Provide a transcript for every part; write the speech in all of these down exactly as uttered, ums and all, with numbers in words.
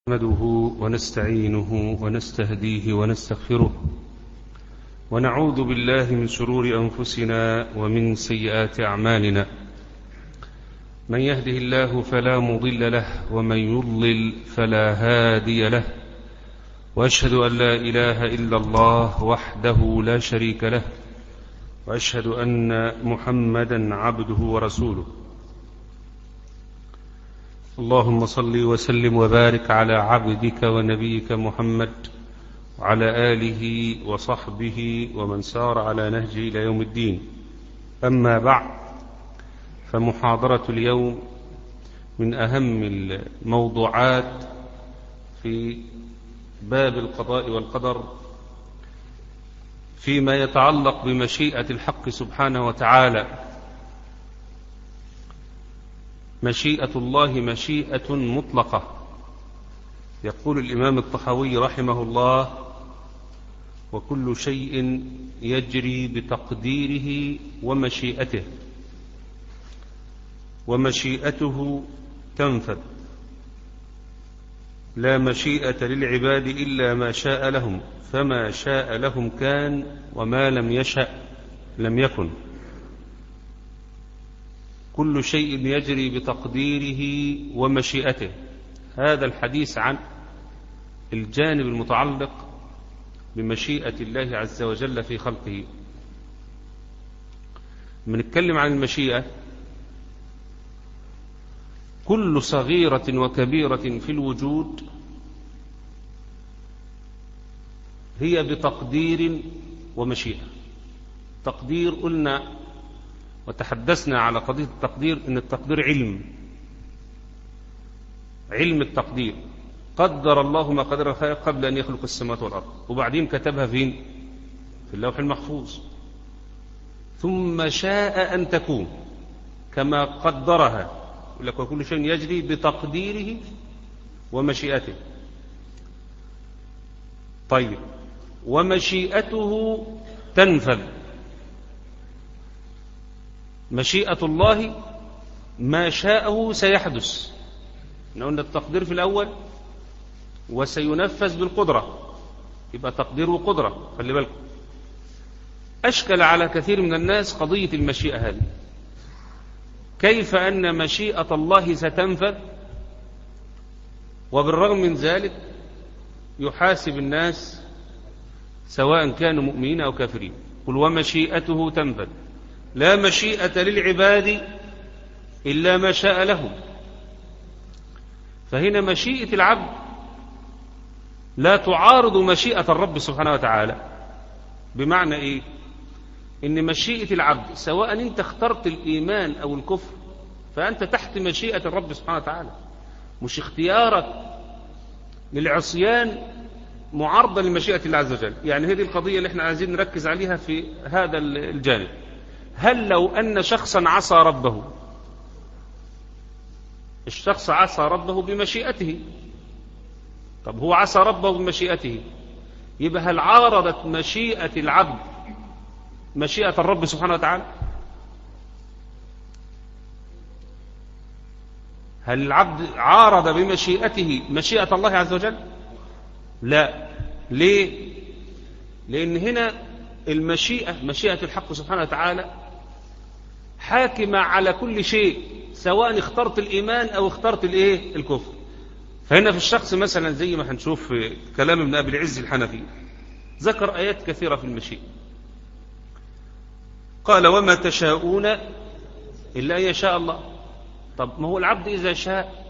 نحمده ونستعينه ونستهديه ونستغفره ونعوذ بالله من شرور أنفسنا ومن سيئات أعمالنا. من يهده الله فلا مضل له ومن يضلل فلا هادي له، وأشهد أن لا إله إلا الله وحده لا شريك له، وأشهد أن محمدا عبده ورسوله. اللهم صل وسلم وبارك على عبدك ونبيك محمد وعلى آله وصحبه ومن سار على نهجه إلى يوم الدين. أما بعد، فمحاضرة اليوم من أهم الموضوعات في باب القضاء والقدر فيما يتعلق بمشيئة الحق سبحانه وتعالى. مشيئة الله مشيئة مطلقة. يقول الإمام الطحاوي رحمه الله: وكل شيء يجري بتقديره ومشيئته، ومشيئته تنفذ. لا مشيئة للعباد إلا ما شاء لهم، فما شاء لهم كان وما لم يشأ لم يكن. كل شيء يجري بتقديره ومشيئته. هذا الحديث عن الجانب المتعلق بمشيئة الله عز وجل في خلقه. بنتكلم عن المشيئة، كل صغيرة وكبيرة في الوجود هي بتقدير ومشيئة. تقدير، قلنا وتحدثنا على قضية التقدير، إن التقدير علم علم التقدير. قدر الله ما قدر الخلق قبل أن يخلق السماوات والأرض، وبعدين كتبها فين؟ في اللوح المحفوظ. ثم شاء أن تكون كما قدرها. يقول لك وكل شيء يجري بتقديره ومشيئته. طيب، ومشيئته تنفذ. مشيئة الله ما شاءه سيحدث. قلنا التقدير في الأول وسينفذ بالقدرة، يبقى تقدير وقدرة. خلي بالكم، أشكل على كثير من الناس قضية المشيئة هذه. كيف أن مشيئة الله ستنفذ وبالرغم من ذلك يحاسب الناس سواء كانوا مؤمنين أو كافرين؟ قل ومشيئته تنفذ. لا مشيئة للعباد إلا ما شاء لهم. فهنا مشيئة العبد لا تعارض مشيئة الرب سبحانه وتعالى. بمعنى إيه؟ إن مشيئة العبد سواء أنت اخترت الإيمان أو الكفر فأنت تحت مشيئة الرب سبحانه وتعالى. مش اختيارك للعصيان معارضة لمشيئة الله عز وجل. يعني هذه القضية اللي احنا عايزين نركز عليها في هذا الجانب. هل لو أن شخصا عصى ربه، الشخص عصى ربه بمشيئته، طب هو عصى ربه بمشيئته، يبقى هل عارضت مشيئة العبد مشيئة الرب سبحانه وتعالى؟ هل العبد عارض بمشيئته مشيئة الله عز وجل؟ لا. ليه؟ لأن هنا المشيئة مشيئة الحق سبحانه وتعالى حاكمة على كل شيء، سواء اخترت الإيمان أو اخترت الإيه؟ الكفر. فهنا في الشخص مثلا زي ما هنشوف في كلام ابن أبي العز الحنفي، ذكر آيات كثيرة في المشيئة. قال وما تشاءون إلا أن يشاء الله. طب ما هو العبد إذا شاء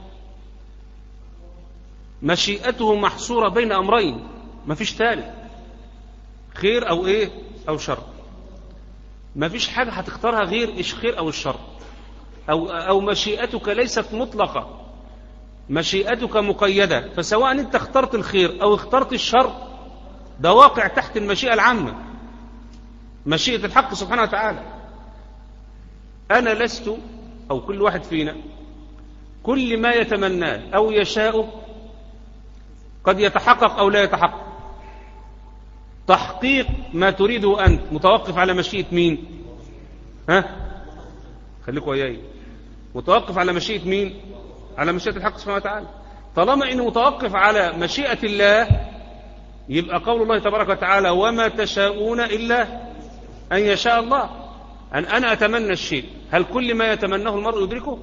مشيئته محصورة بين أمرين، ما فيش ثالث، خير أو إيه؟ أو شر. ما فيش حاجة هتختارها غير إيش؟ خير أو الشر. أو, أو مشيئتك ليست مطلقة، مشيئتك مقيدة. فسواء أنت اخترت الخير أو اخترت الشر ده واقع تحت المشيئة العامة، مشيئة الحق سبحانه وتعالى. أنا لست، أو كل واحد فينا، كل ما يتمناه أو يشاء قد يتحقق أو لا يتحقق. تحقيق ما تريده أنت متوقف على مشيئة مين؟ ها؟ خليكوا وياي. متوقف على مشيئة مين؟ على مشيئة الحق سبحانه وتعالى. طالما إنه متوقف على مشيئة الله، يبقى قول الله تبارك وتعالى وما تشاءون إلا أن يشاء الله. أن أنا أتمنى الشيء، هل كل ما يتمناه المرء يدركه؟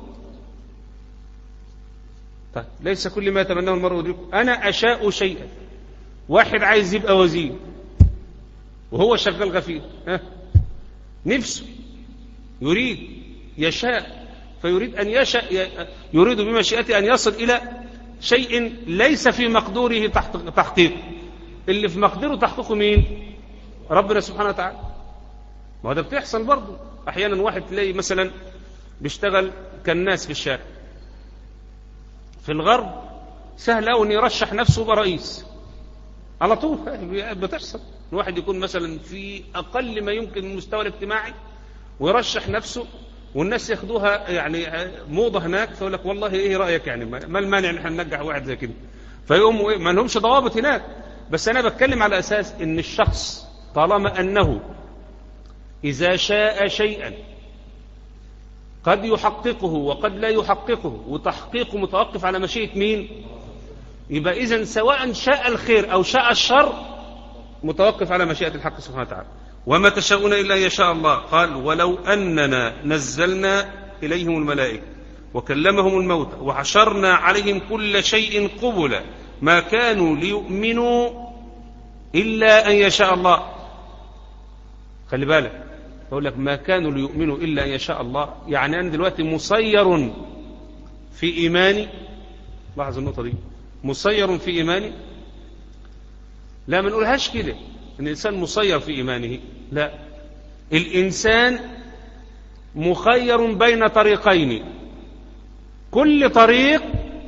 طيب ليس كل ما يتمناه المرء يدركه. أنا أشاء شيئا، واحد عايز يبقى وزير وهو شغال غفير، ها؟ نفسه يريد يشاء، فيريد أن يشاء، يريد بمشيئته أن يصل إلى شيء ليس في مقدوره تحقيقه. اللي في مقدوره تحقيقه مين؟ ربنا سبحانه وتعالى. ما هو ده بتحصل برضه أحيانا. واحد تلاقي مثلا بيشتغل كالناس في الشارع، في الغرب سهل أوي أن يرشح نفسه برئيس على طول. بتحصل الواحد يكون مثلا في أقل ما يمكن من المستوى الاجتماعي ويرشح نفسه، والناس ياخدوها يعني موضة هناك، فيقول لك والله ايه رأيك يعني، ما المانع ان احنا ننجح واحد زي كده، فيقوموا ايه، ما لهمش ضوابط هناك. بس انا بتكلم على اساس ان الشخص طالما انه اذا شاء شيئا قد يحققه وقد لا يحققه، وتحقيقه متوقف على مشيئة مين، يبقى اذا سواء شاء الخير او شاء الشر متوقف على مشيئة الحق سبحانه وتعالى. وما تشاءون إلا أن يشاء الله. قال ولو أننا نزلنا إليهم الملائكة وكلمهم الموتى وحشرنا عليهم كل شيء قبلا ما كانوا ليؤمنوا إلا أن يشاء الله. خلي بالك، أقول لك ما كانوا ليؤمنوا إلا أن يشاء الله، يعني أنا دلوقتي مسير في إيماني. لاحظ النقطة دي، مسير في إيماني. لا ما نقولهاش كده ان الانسان مسير في ايمانه، لا، الانسان مخير بين طريقين، كل طريق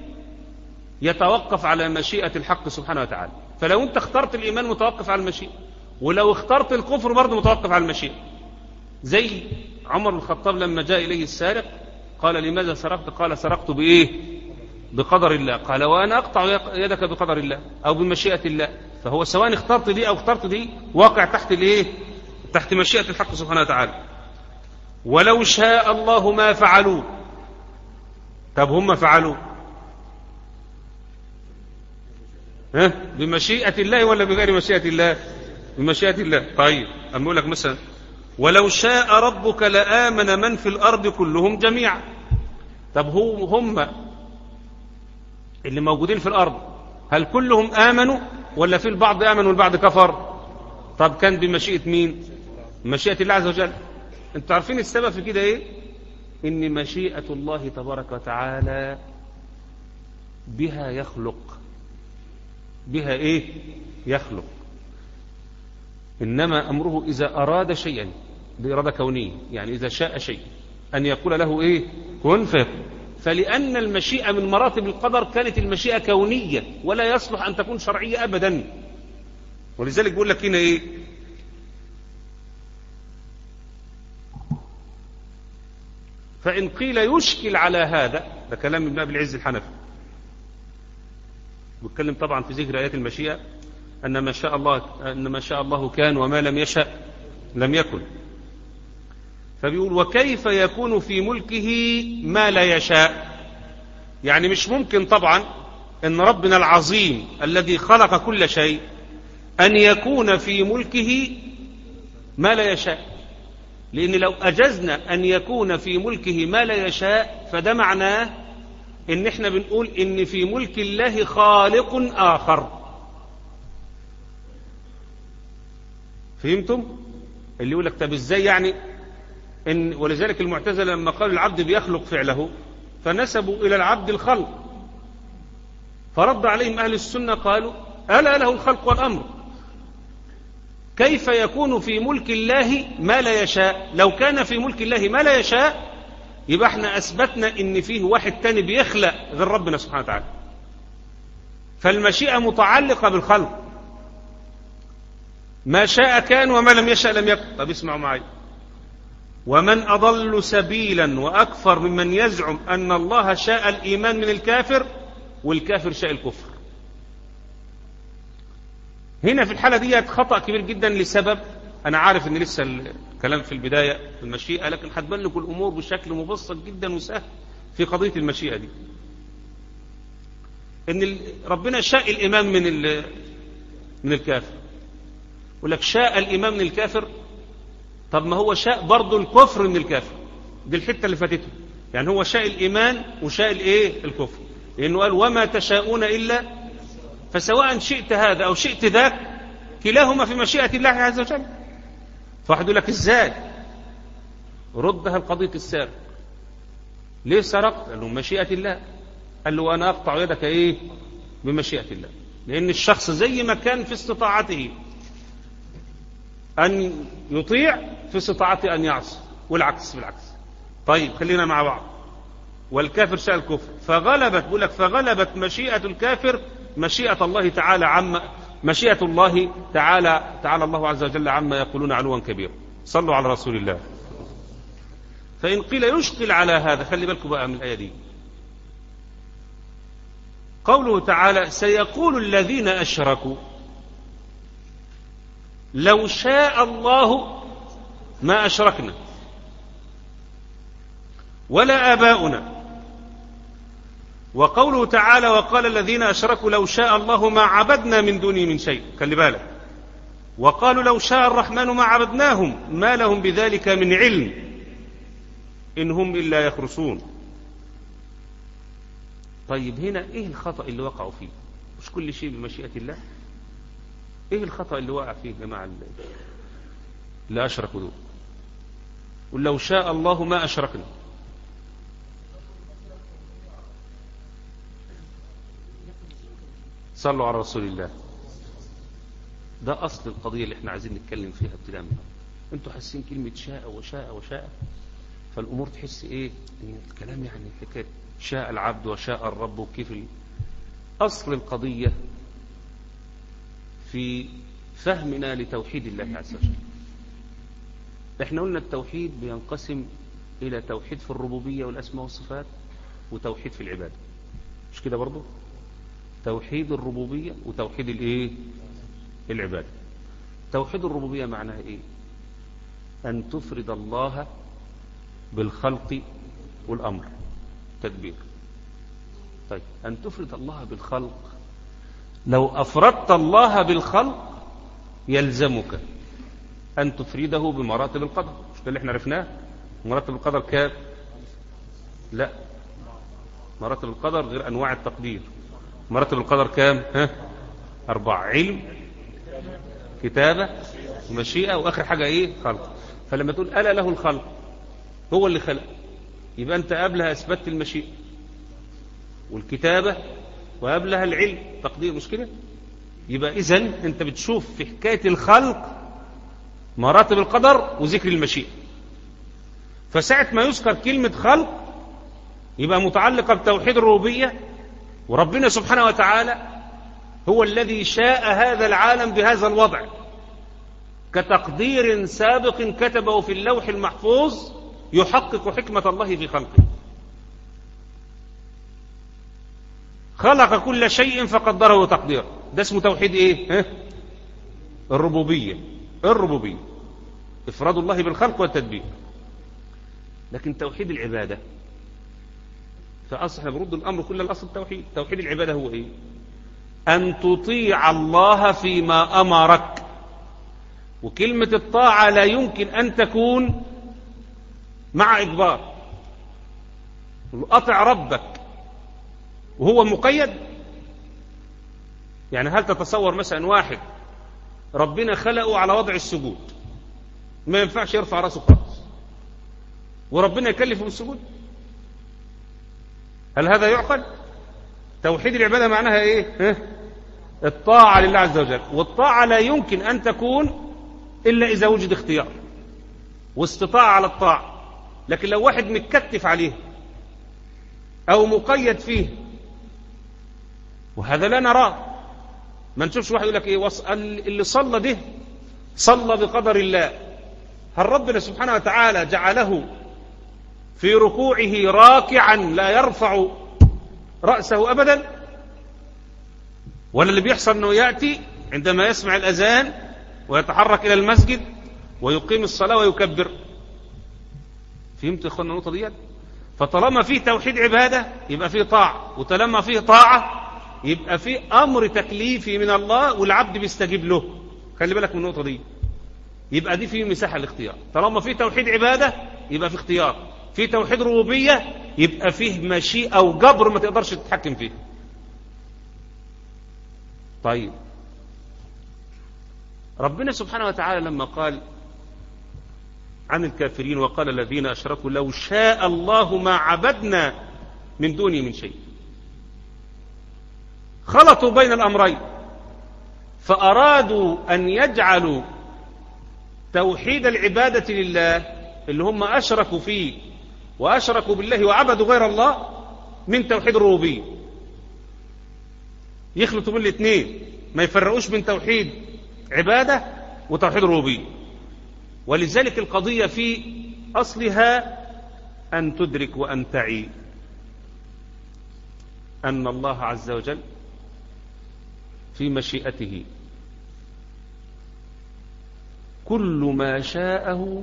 يتوقف على مشيئة الحق سبحانه وتعالى. فلو انت اخترت الايمان متوقف على المشيئة، ولو اخترت الكفر برضه متوقف على المشيئة. زي عمر بن الخطاب لما جاء اليه السارق قال لماذا سرقت؟ قال سرقت بايه؟ بقدر الله. قال وانا اقطع يدك بقدر الله او بمشيئة الله. فهو سواء اخترت دي او اخترت دي واقع تحت الايه؟ تحت مشيئة الحق سبحانه وتعالى. ولو شاء الله ما فعلوا. طب هم فعلوا ها بمشيئة الله ولا بغير مشيئة الله؟ بمشيئة الله. طيب اما اقول لك مثلا ولو شاء ربك لآمن من في الارض كلهم جميعا. طب هو هم اللي موجودين في الارض هل كلهم آمنوا ولا في البعض آمن والبعض كفر؟ طب كان بمشيئة مين؟ مشيئة الله عز وجل. انتوا عارفين السبب في كده ايه؟ ان مشيئة الله تبارك وتعالى بها يخلق، بها ايه؟ يخلق. انما امره اذا اراد شيئا بإرادة كونية، يعني اذا شاء شيء ان يقول له ايه؟ كن فيكون. فلأن المشيئة من مراتب القدر كانت المشيئة كونية ولا يصلح أن تكون شرعية أبدا. ولذلك بيقول لك هنا إيه؟ فإن قيل يشكل على هذا، ده كلام ابن أبي العز الحنفي، بيتكلم طبعا في ذكر آيات المشيئة أن ما شاء الله أن ما شاء الله كان وما لم يشأ لم يكن. فبيقول وكيف يكون في ملكه ما لا يشاء؟ يعني مش ممكن طبعا ان ربنا العظيم الذي خلق كل شيء ان يكون في ملكه ما لا يشاء، لان لو اجزنا ان يكون في ملكه ما لا يشاء فده معناه ان احنا بنقول ان في ملك الله خالق اخر. فهمتم؟ اللي يقول لك طب ازاي يعني؟ إن ولذلك المعتزلة لما قالوا العبد بيخلق فعله فنسبوا إلى العبد الخلق، فرد عليهم أهل السنة قالوا ألا له الخلق والأمر، كيف يكون في ملك الله ما لا يشاء؟ لو كان في ملك الله ما لا يشاء يبقى احنا أثبتنا إن فيه واحد تاني بيخلق غير ربنا سبحانه وتعالى. فالمشيئة متعلقة بالخلق، ما شاء كان وما لم يشاء لم يكن. طب اسمعوا معي، ومن أضل سبيلا وأكثر ممن يزعم أن الله شاء الإيمان من الكافر والكافر شاء الكفر. هنا في الحالة دي خطأ كبير جدا لسبب، أنا عارف أن لسه الكلام في البداية في المشيئة، لكن هتبان لكم الأمور بشكل مبسط جدا وسهل في قضية المشيئة دي. ان ربنا شاء الإمام من من الكافر، يقول لك شاء الإمام من الكافر. طب ما هو شاء برضه الكفر من الكافر، دي الحتة اللي فاتته. يعني هو شاء الإيمان وشاء الايه الكفر، لأنه قال وما تشاءون إلا، فسواء شئت هذا أو شئت ذاك كلاهما في مشيئة الله عز وجل. فواحد يقول لك ازاي؟ ردها القضية السارق، ليه سرقت؟ قال له مشيئة الله. قال له أنا أقطع يدك إيه؟ بمشيئة الله. لأن الشخص زي ما كان في استطاعته أن يطيع، في استطاعته أن يعصي، والعكس بالعكس. طيب خلينا مع بعض. والكافر شاء الكفر، فغلبت، بقول لك فغلبت مشيئة الكافر مشيئة الله تعالى عما مشيئة الله تعالى تعالى الله عز وجل عما يقولون علوا كبيرا. صلوا على رسول الله. فإن قيل يشكل على هذا، خلي بالكم بقى من الآية دي، قوله تعالى سيقول الذين أشركوا لو شاء الله ما أشركنا ولا آباؤنا. وقوله تعالى وقال الذين أشركوا لو شاء الله ما عبدنا من دونه من شيء، خلي بالك. وقالوا لو شاء الرحمن ما عبدناهم ما لهم بذلك من علم إن هم إلا يخرصون. طيب هنا إيه الخطأ اللي وقعوا فيه؟ مش كل شيء بمشيئة الله؟ إيه الخطأ اللي وقع فيه جماعة اللي أشركوا دول؟ ولو شاء الله ما أشركنا. صلوا على رسول الله. ده أصل القضية اللي احنا عايزين نتكلم فيها ابتداء منها. انتوا حاسين كلمة شاء وشاء وشاء، فالأمور تحس إيه؟ إن الكلام يعني حكاية شاء العبد وشاء الرب وكيف. أصل القضية في فهمنا لتوحيد الله عز وجل. احنا قلنا التوحيد بينقسم إلى توحيد في الربوبية والأسماء والصفات، وتوحيد في العبادة، مش كده برضو؟ توحيد الربوبية وتوحيد الايه العبادة. توحيد الربوبية معناها ايه؟ أن تفرد الله بالخلق والأمر تدبير. طيب أن تفرد الله بالخلق، لو أفردت الله بالخلق يلزمك أن تفرده بمراتب القدر. مش ده اللي احنا عرفناه؟ مراتب القدر كام؟ لا، مراتب القدر غير أنواع التقدير. مراتب القدر كام؟ ها؟ أربعة: علم، كتابة، مشيئة، وآخر حاجة إيه؟ خلق. فلما تقول ألا له الخلق، هو اللي خلق، يبقى أنت قبلها أثبتت المشيئة والكتابة وقبلها العلم تقدير، مش كده؟ يبقى إذن أنت بتشوف في حكاية الخلق مراتب القدر وذكر المشيئة. فساعة ما يذكر كلمة خلق يبقى متعلقة بتوحيد الربوبية، وربنا سبحانه وتعالى هو الذي شاء هذا العالم بهذا الوضع كتقدير سابق كتبه في اللوح المحفوظ يحقق حكمة الله في خلقه. خلق كل شيء فقدره تقديرا. ده اسمه توحيد ايه؟ ها؟ الربوبية. الربوبية إفراد الله بالخلق والتدبير. لكن توحيد العبادة فأصل احنا بنرد الأمر كله لأصل التوحيد. توحيد العبادة هو إيه؟ أن تطيع الله فيما أمرك. وكلمة الطاعة لا يمكن أن تكون مع إجبار. أطع ربك وهو مقيد. يعني هل تتصور مثلا واحد ربنا خلقه على وضع السجود، ما ينفعش يرفع راسه خالص، وربنا يكلفه بالسجود؟ هل هذا يعقل؟ توحيد العبادة معناها ايه؟ الطاعة لله عز وجل. والطاعة لا يمكن أن تكون إلا إذا وجد اختيار واستطاعة على الطاعة. لكن لو واحد متكتف عليه أو مقيد فيه، وهذا لا نراه، ما نشوفش واحد يقول لك ايه اللي صلى ده صلى بقدر الله. هل ربنا سبحانه وتعالى جعله في ركوعه راكعا لا يرفع رأسه أبدا؟ ولا اللي بيحصل أنه يأتي عندما يسمع الأذان ويتحرك إلى المسجد ويقيم الصلاة ويكبر؟ فهمت يا أخوانا النقطة ديت؟ فطالما فيه توحيد عبادة يبقى فيه طاعة، وطالما فيه طاعة يبقى في أمر تكليفي من الله والعبد بيستجيب له. خلي بالك من النقطة دي. يبقى دي فيه مساحة الاختيار. طالما في توحيد عبادة يبقى في اختيار، في توحيد ربوبية يبقى فيه مشيئة أو جبر ما تقدرش تتحكم فيه. طيب ربنا سبحانه وتعالى لما قال عن الكافرين وقال الذين أشركوا لو شاء الله ما عبدنا من دونه من شيء، خلطوا بين الأمرين فأرادوا أن يجعلوا توحيد العبادة لله اللي هم أشركوا فيه وأشركوا بالله وعبدوا غير الله من توحيد الربوبية، يخلطوا بين الاثنين، ما يفرقوش بين توحيد عبادة وتوحيد الربوبية. ولذلك القضية في أصلها أن تدرك وأن تعي أن الله عز وجل في مشيئته كل ما شاءه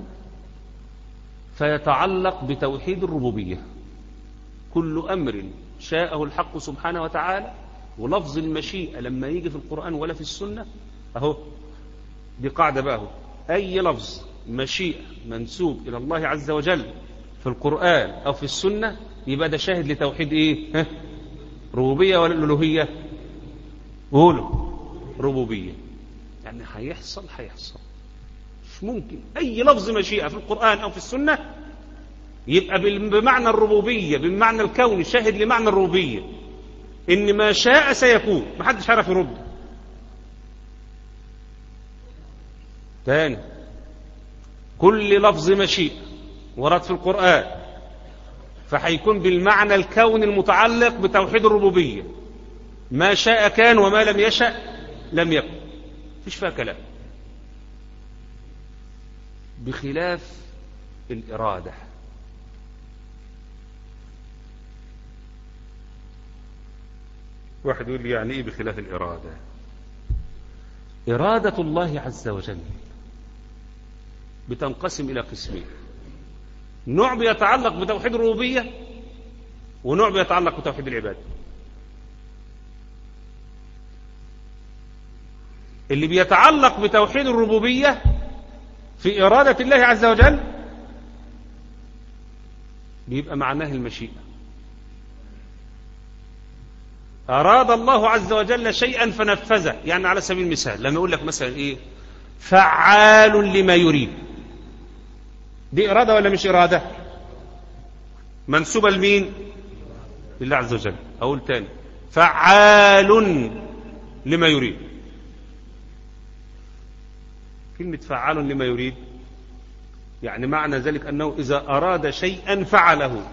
فيتعلق بتوحيد الربوبية. كل أمر شاءه الحق سبحانه وتعالى، ولفظ المشيئة لما يجي في القرآن ولا في السنة أهو دي قاعدة بقى أهو، أي لفظ مشيئة منسوب إلى الله عز وجل في القرآن أو في السنة يبقى ده شاهد لتوحيد إيه؟ ها؟ ربوبية ولا الألوهية؟ قولوا ربوبية. يعني هيحصل هيحصل مش ممكن أي لفظ مشيئة في القرآن أو في السنة يبقى بمعنى الربوبية، بمعنى الكون، شاهد لمعنى الربوبية إن ما شاء سيكون، ما حدش عارف يرد. تاني، كل لفظ مشيئة ورد في القرآن فهيكون بالمعنى الكون المتعلق بتوحيد الربوبية، ما شاء كان وما لم يشأ لم يكن، مفيش فيها كلام. بخلاف الإرادة، واحد يقول لي يعني ايه بخلاف الإرادة؟ إرادة الله عز وجل بتنقسم إلى قسمين، نوع بيتعلق بتوحيد الربوبية ونوع بيتعلق بتوحيد العبادة. اللي بيتعلق بتوحيد الربوبية في إرادة الله عز وجل بيبقى معناه المشيئة. أراد الله عز وجل شيئا فنفذه، يعني على سبيل المثال لما يقول لك مثلا إيه فعال لما يريد، دي إرادة ولا مش إرادة؟ منسوبة لمين؟ لله عز وجل. أقول تاني فعال لما يريد. كلمة فعال لما يريد يعني معنى ذلك أنه إذا أراد شيئا فعله،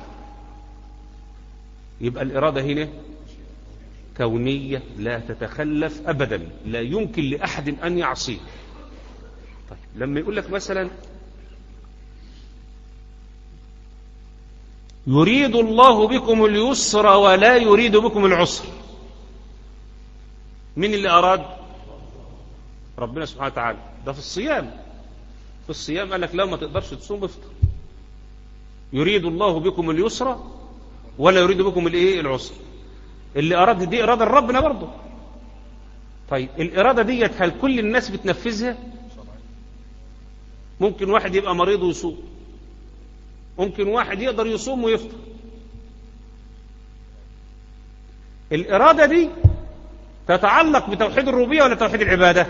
يبقى الإرادة هنا كونية لا تتخلف أبدا، لا يمكن لأحد أن يعصيه. طيب لما يقول لك مثلا يريد الله بكم اليسر ولا يريد بكم العسر، مين اللي أراد؟ ربنا سبحانه وتعالى. ده في الصيام، في الصيام قال لك لا ما تقدرش تصوم افطر. يريد الله بكم اليسر ولا يريد بكم الايه؟ العسر. اللي أراد دي إرادة ربنا برضه. طيب الإرادة ديت هل كل الناس بتنفذها؟ ممكن واحد يبقى مريض ويصوم، ممكن واحد يقدر يصوم ويفطر. الإرادة دي تتعلق بتوحيد الربوبية ولا توحيد العبادة؟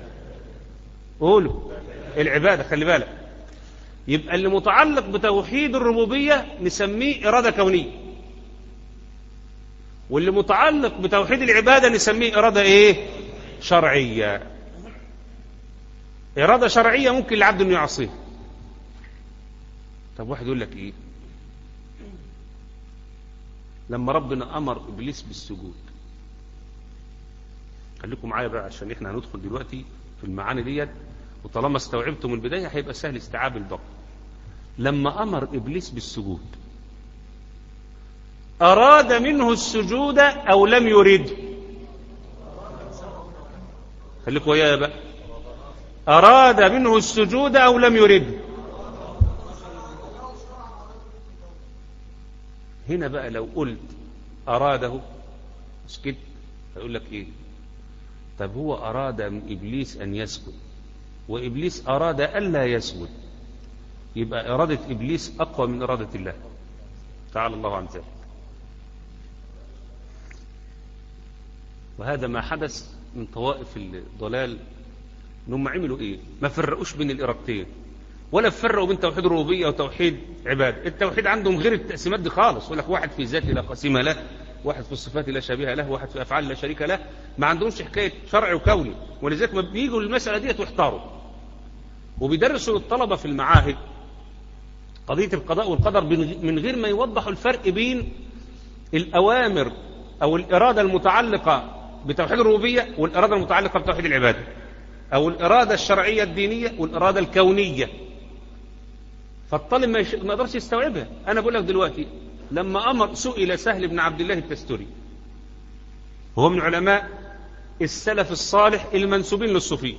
قولوا العبادة. خلي بالك، يبقى اللي متعلق بتوحيد الربوبية نسميه إرادة كونية، واللي متعلق بتوحيد العبادة نسميه إرادة إيه؟ شرعية. إرادة شرعية ممكن العبد إنه يعصيه. طب واحد يقول لك إيه؟ لما ربنا أمر إبليس بالسجود، خليكم معايا بقى عشان إحنا هندخل دلوقتي في المعاني ديت، وطالما استوعبتم البداية هيبقى سهل استيعاب الباقي. لما أمر إبليس بالسجود أراد منه السجود أو لم يريد؟ خليكم ويايا بقى، أراد منه السجود أو لم يرد؟ هنا بقى لو قلت أراده اسكت، هيقول لك ايه؟ طب هو اراد من ابليس ان يسجد وابليس اراد الا يسجد، يبقى اراده ابليس اقوى من اراده الله تعالى الله عن ذلك. وهذا ما حدث من طوائف الضلال، انهم عملوا ايه؟ ما فرقوش بين الارادتين، ولا فرقوا بين توحيد الربوبيه وتوحيد عباده. التوحيد عندهم غير التقسيمات دي خالص، يقول لك واحد في ذاته لا قسيمه له، واحد في الصفات لا شبيه له، واحد في افعال لا شريك له. ما عندهمش حكايه شرع وكوني، ولذلك ما بييجوا للمساله ديت ويحتاروا. وبيدرسوا للطلبه في المعاهد قضيه القضاء والقدر من غير ما يوضحوا الفرق بين الاوامر او الاراده المتعلقه بتوحيد الربوبيه والاراده المتعلقه بتوحيد العباده، او الاراده الشرعيه الدينيه والاراده الكونيه. فالطالب ما يقدرش يستوعبها. انا بقول لك دلوقتي، لما امر سئل سهل بن عبد الله التستري، وهو من علماء السلف الصالح المنسوبين للصوفيه،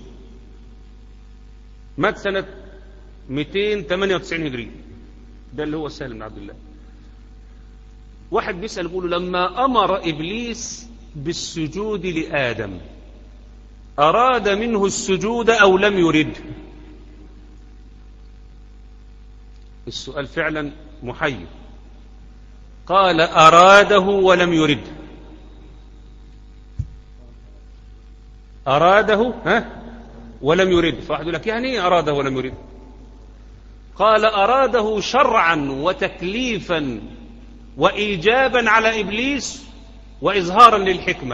مات سنه مئتين وثمانية وتسعين هجري، ده اللي هو سهل بن عبد الله. واحد بيسأل بيقول له لما امر ابليس بالسجود لآدم اراد منه السجود او لم يرد؟ السؤال فعلا محير. قال اراده ولم يرد. اراده ها ولم يرد. فواحد يقول لك يعني ايه اراده ولم يرد؟ قال اراده شرعا وتكليفا وايجابا على ابليس واظهارا للحكمه،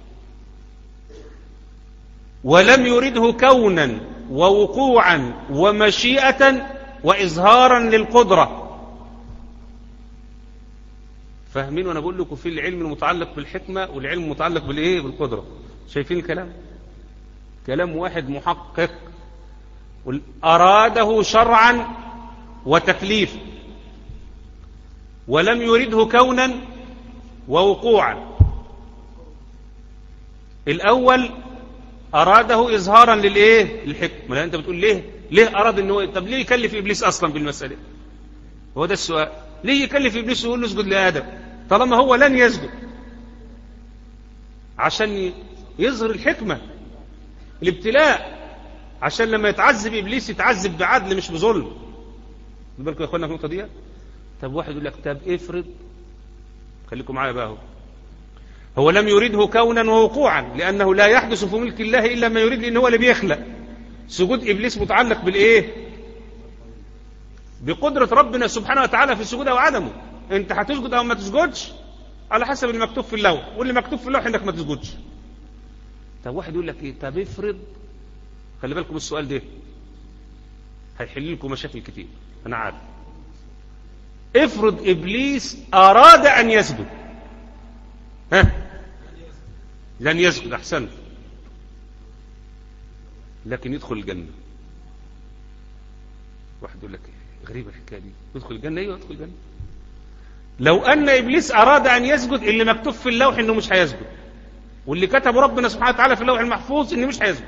ولم يرده كونا ووقوعا ومشيئه واظهارا للقدره. فاهمين؟ وانا بقول لكم في العلم المتعلق بالحكمه والعلم المتعلق بالايه؟ بالقدره. شايفين الكلام؟ كلام واحد محقق. اراده شرعا وتكليفا، ولم يرده كونا ووقوعا. الاول اراده اظهارا للايه؟ للحكمه. لا انت بتقول ليه ليه اراد ان هو، طب ليه يكلف ابليس اصلا بالمساله؟ هو ده السؤال. ليه يكلف ابليس ويقول له اسجد لادم طالما هو لن يسجد؟ عشان يظهر الحكمه، الابتلاء، عشان لما يتعذب ابليس يتعذب بعدل مش بظلم. خدوا بالكم يا اخوانا في النقطه دي. طب واحد يقول لك طب افرض، خليكم معايا بقى، هو هو لم يرده كونا ووقوعا، لانه لا يحدث في ملك الله الا ما يريد، لان هو اللي بيخلق. سجود ابليس متعلق بالايه؟ بقدره ربنا سبحانه وتعالى في السجود او عدمه. انت هتسجد او ما تسجدش على حسب المكتوب في اللوح، واللي مكتوب في اللوح انك ما تسجدش. طب واحد يقول لك ايه؟ طب افرض، خلي بالكم السؤال ده هيحل لكم مشاكل كتير انا عارف. افرض ابليس اراد ان يسجد، ها لن يسجد، احسنت، لكن يدخل الجنه. واحد يقول لك ايه غريبه الحكايه دي، يدخل الجنه؟ ايوه يدخل الجنه. لو ان ابليس اراد ان يسجد، اللي مكتوب في اللوح انه مش هيسجد، واللي كتبه ربنا سبحانه وتعالى في اللوح المحفوظ انه مش هيسجد،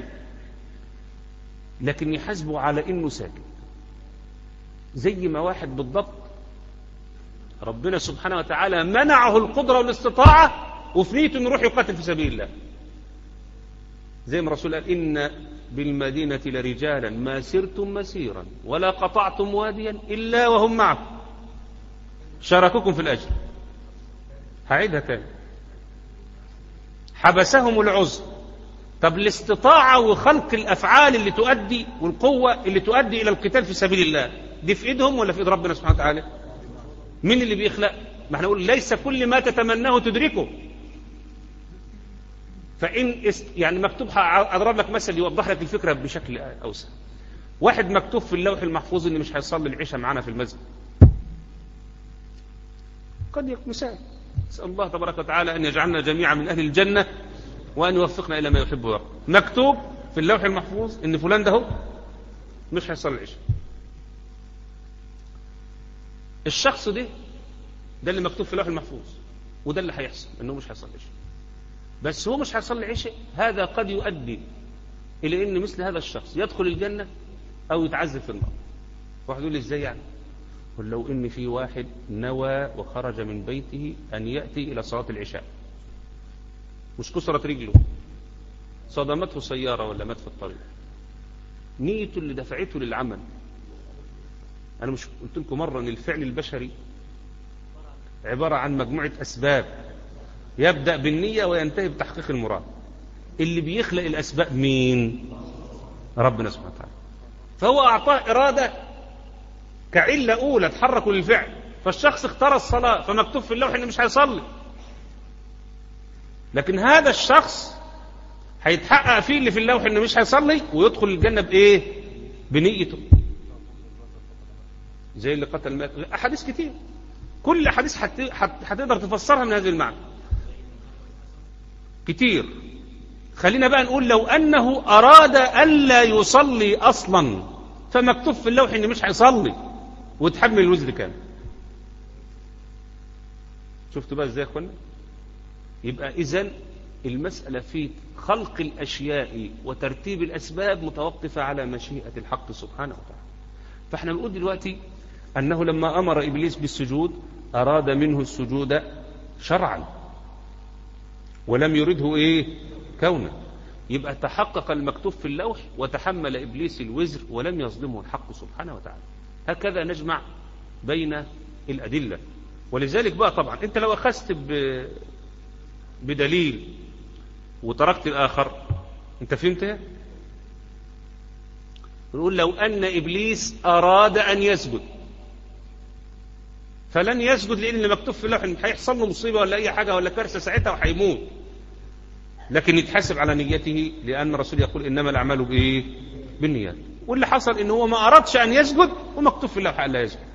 لكن يحاسبه على انه ساجد. زي ما واحد بالضبط ربنا سبحانه وتعالى منعه القدره والاستطاعه وفي نيته انه يروح يقاتل في سبيل الله. زي ما الرسول قال ان بالمدينه لرجالا ما سرتم مسيرا ولا قطعتم واديا الا وهم معكم شاركوكم في الاجر. هعيدها تاني. حبسهم العذر. طب الاستطاعه وخلق الافعال اللي تؤدي والقوه اللي تؤدي الى القتال في سبيل الله دي في ايدهم ولا في ايد ربنا سبحانه وتعالى؟ مين اللي بيخلق؟ ما احنا نقول ليس كل ما تتمناه تدركه. فإن است... يعني مكتوب، أضرب لك مثل يوضح لك الفكرة بشكل أوسع. واحد مكتوب في اللوح المحفوظ إن مش هيصلي العشاء معانا في المسجد، قد يكون مثال. نسأل الله تبارك وتعالى أن يجعلنا جميعا من أهل الجنة وأن يوفقنا إلى ما يحب ويرضى. مكتوب في اللوح المحفوظ إن فلان ده هو مش هيصلي العشاء. الشخص ده ده اللي مكتوب في اللوح المحفوظ، وده اللي هيحصل إنه مش هيصلي العشاء. بس هو مش هيصلي العشاء. هذا قد يؤدي إلى أن مثل هذا الشخص يدخل الجنة أو يتعذب في النار. واحد يقول لي إزاي يعني؟ قل لو إن في واحد نوى وخرج من بيته أن يأتي إلى صلاة العشاء، مش كسرت رجله، صدمته سيارة ولا مات في الطريق، نيته اللي دفعته للعمل. أنا مش قلت لكم مرة أن الفعل البشري عبارة عن مجموعة أسباب يبدأ بالنية وينتهي بتحقيق المراد. اللي بيخلق الأسباب مين؟ ربنا سبحانه وتعالى. فهو أعطاه إرادة كعلة أولى تحركوا للفعل، فالشخص اختار الصلاة فمكتوب في اللوح إنه مش هيصلي، لكن هذا الشخص هيتحقق فيه اللي في اللوح إنه مش هيصلي ويدخل الجنة بإيه؟ بنيته. زي اللي قتل مات، أحاديث كتير، كل أحاديث هتقدر تفسرها من هذه المعنى كتير. خلينا بقى نقول لو أنه أراد ألا يصلي أصلا فمكتوب في اللوح إنه مش هيصلي وتحمل الوزر كامل. شفتوا بقى ازاي يا اخوانا؟ يبقى إذن المسألة في خلق الأشياء وترتيب الأسباب متوقفة على مشيئة الحق سبحانه وتعالى. فاحنا بنقول دلوقتي أنه لما أمر إبليس بالسجود أراد منه السجود شرعا ولم يرده إيه؟ كونا. يبقى تحقق المكتوب في اللوح وتحمل إبليس الوزر ولم يظلمه الحق سبحانه وتعالى. هكذا نجمع بين الأدلة. ولذلك بقى طبعا أنت لو أخذت بدليل وتركت الآخر أنت فهمتها؟ نقول لو أن إبليس أراد أن يسجد فلن يسجد لأن اللي مكتوب في اللوح إن هيحصل له مصيبة ولا أي حاجة ولا كارثة ساعتها وهيموت، لكن يتحاسب على نيته لأن الرسول يقول إنما الأعمال بإيه؟ بالنيات. واللي حصل إن هو ما أردش أن يسجد ومكتوب في اللوح ألا يسجد.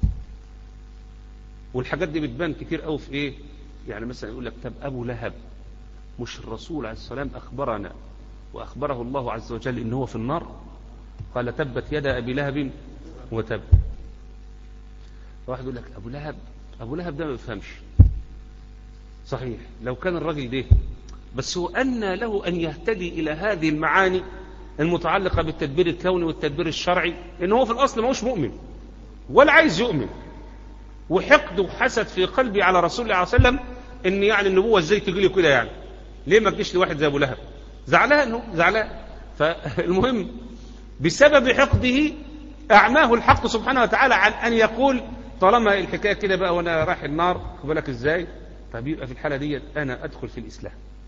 والحاجات دي بتبان كتير قوي في إيه؟ يعني مثلا يقول لك طب أبو لهب مش الرسول عليه السلام أخبرنا وأخبره الله عز وجل إن هو في النار؟ قال تبت يد أبي لهب وتب. واحد يقول لك أبو لهب أبو لهب ده ما بيفهمش. صحيح لو كان الراجل ده بس هو أن له أن يهتدي إلى هذه المعاني المتعلقة بالتدبير الكوني والتدبير الشرعي، إنه هو في الأصل ما هوش مؤمن ولا عايز يؤمن، وحقد وحسد في قلبي على رسول الله صلى الله عليه وسلم إن يعني النبوة إزاي تجي له كده، يعني ليه ما تجيش لواحد زي أبو لهب؟ زعلان زعلان. فالمهم بسبب حقده أعماه الحق سبحانه وتعالى عن أن يقول طالما الحكاية كده بقى وأنا رايح النار قبلك إزاي؟ طب يبقى في الحالة دي أنا أدخل في الإسلام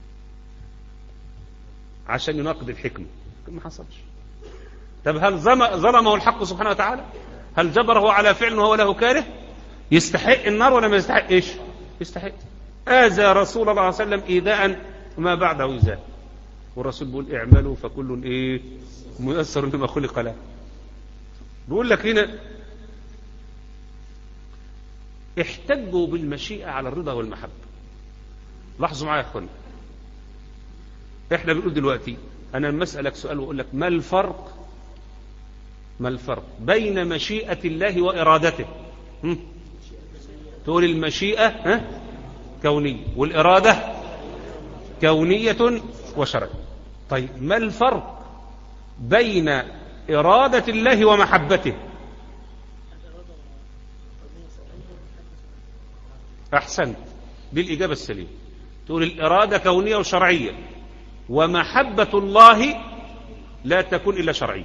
عشان يناقض الحكمة. ما حصلش. طب هل ظلمه الحق سبحانه وتعالى؟ هل جبره على فعل وهو له كاره؟ يستحق النار ولا ما يستحق؟ إيش يستحق؟ آذى رسول الله صلى الله عليه وسلم إيذاء ما بعده إيذاء، والرسول بيقول اعملوا فكل إيه ميسر لما خلق له. بيقول لك هنا احتجوا بالمشيئة على الرضا والمحبة. لاحظوا معايا يا اخوانا، احنا بنقول دلوقتي انا لما اسالك سؤال واقول لك ما الفرق ما الفرق بين مشيئة الله وإرادته؟ هم؟ تقول المشيئة ها؟ كونية والإرادة كونية وشرعية. طيب ما الفرق بين إرادة الله ومحبته؟ أحسنت، دي الإجابة السليمة. تقول الإرادة كونية وشرعية ومحبة الله لا تكون إلا شرعية.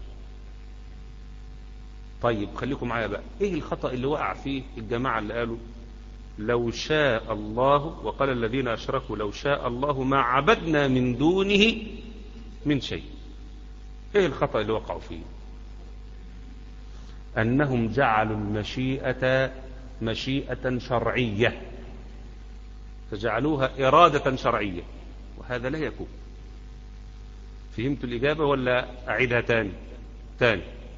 طيب خليكم معايا بقى، إيه الخطأ اللي وقع فيه الجماعة اللي قالوا لو شاء الله وقال الذين أشركوا لو شاء الله ما عبدنا من دونه من شيء؟ إيه الخطأ اللي وقعوا فيه؟ أنهم جعلوا المشيئة مشيئة شرعية فجعلوها إرادة شرعية، وهذا لا يكون. فهمتوا الإجابة ولا أعيدها تاني؟ تاني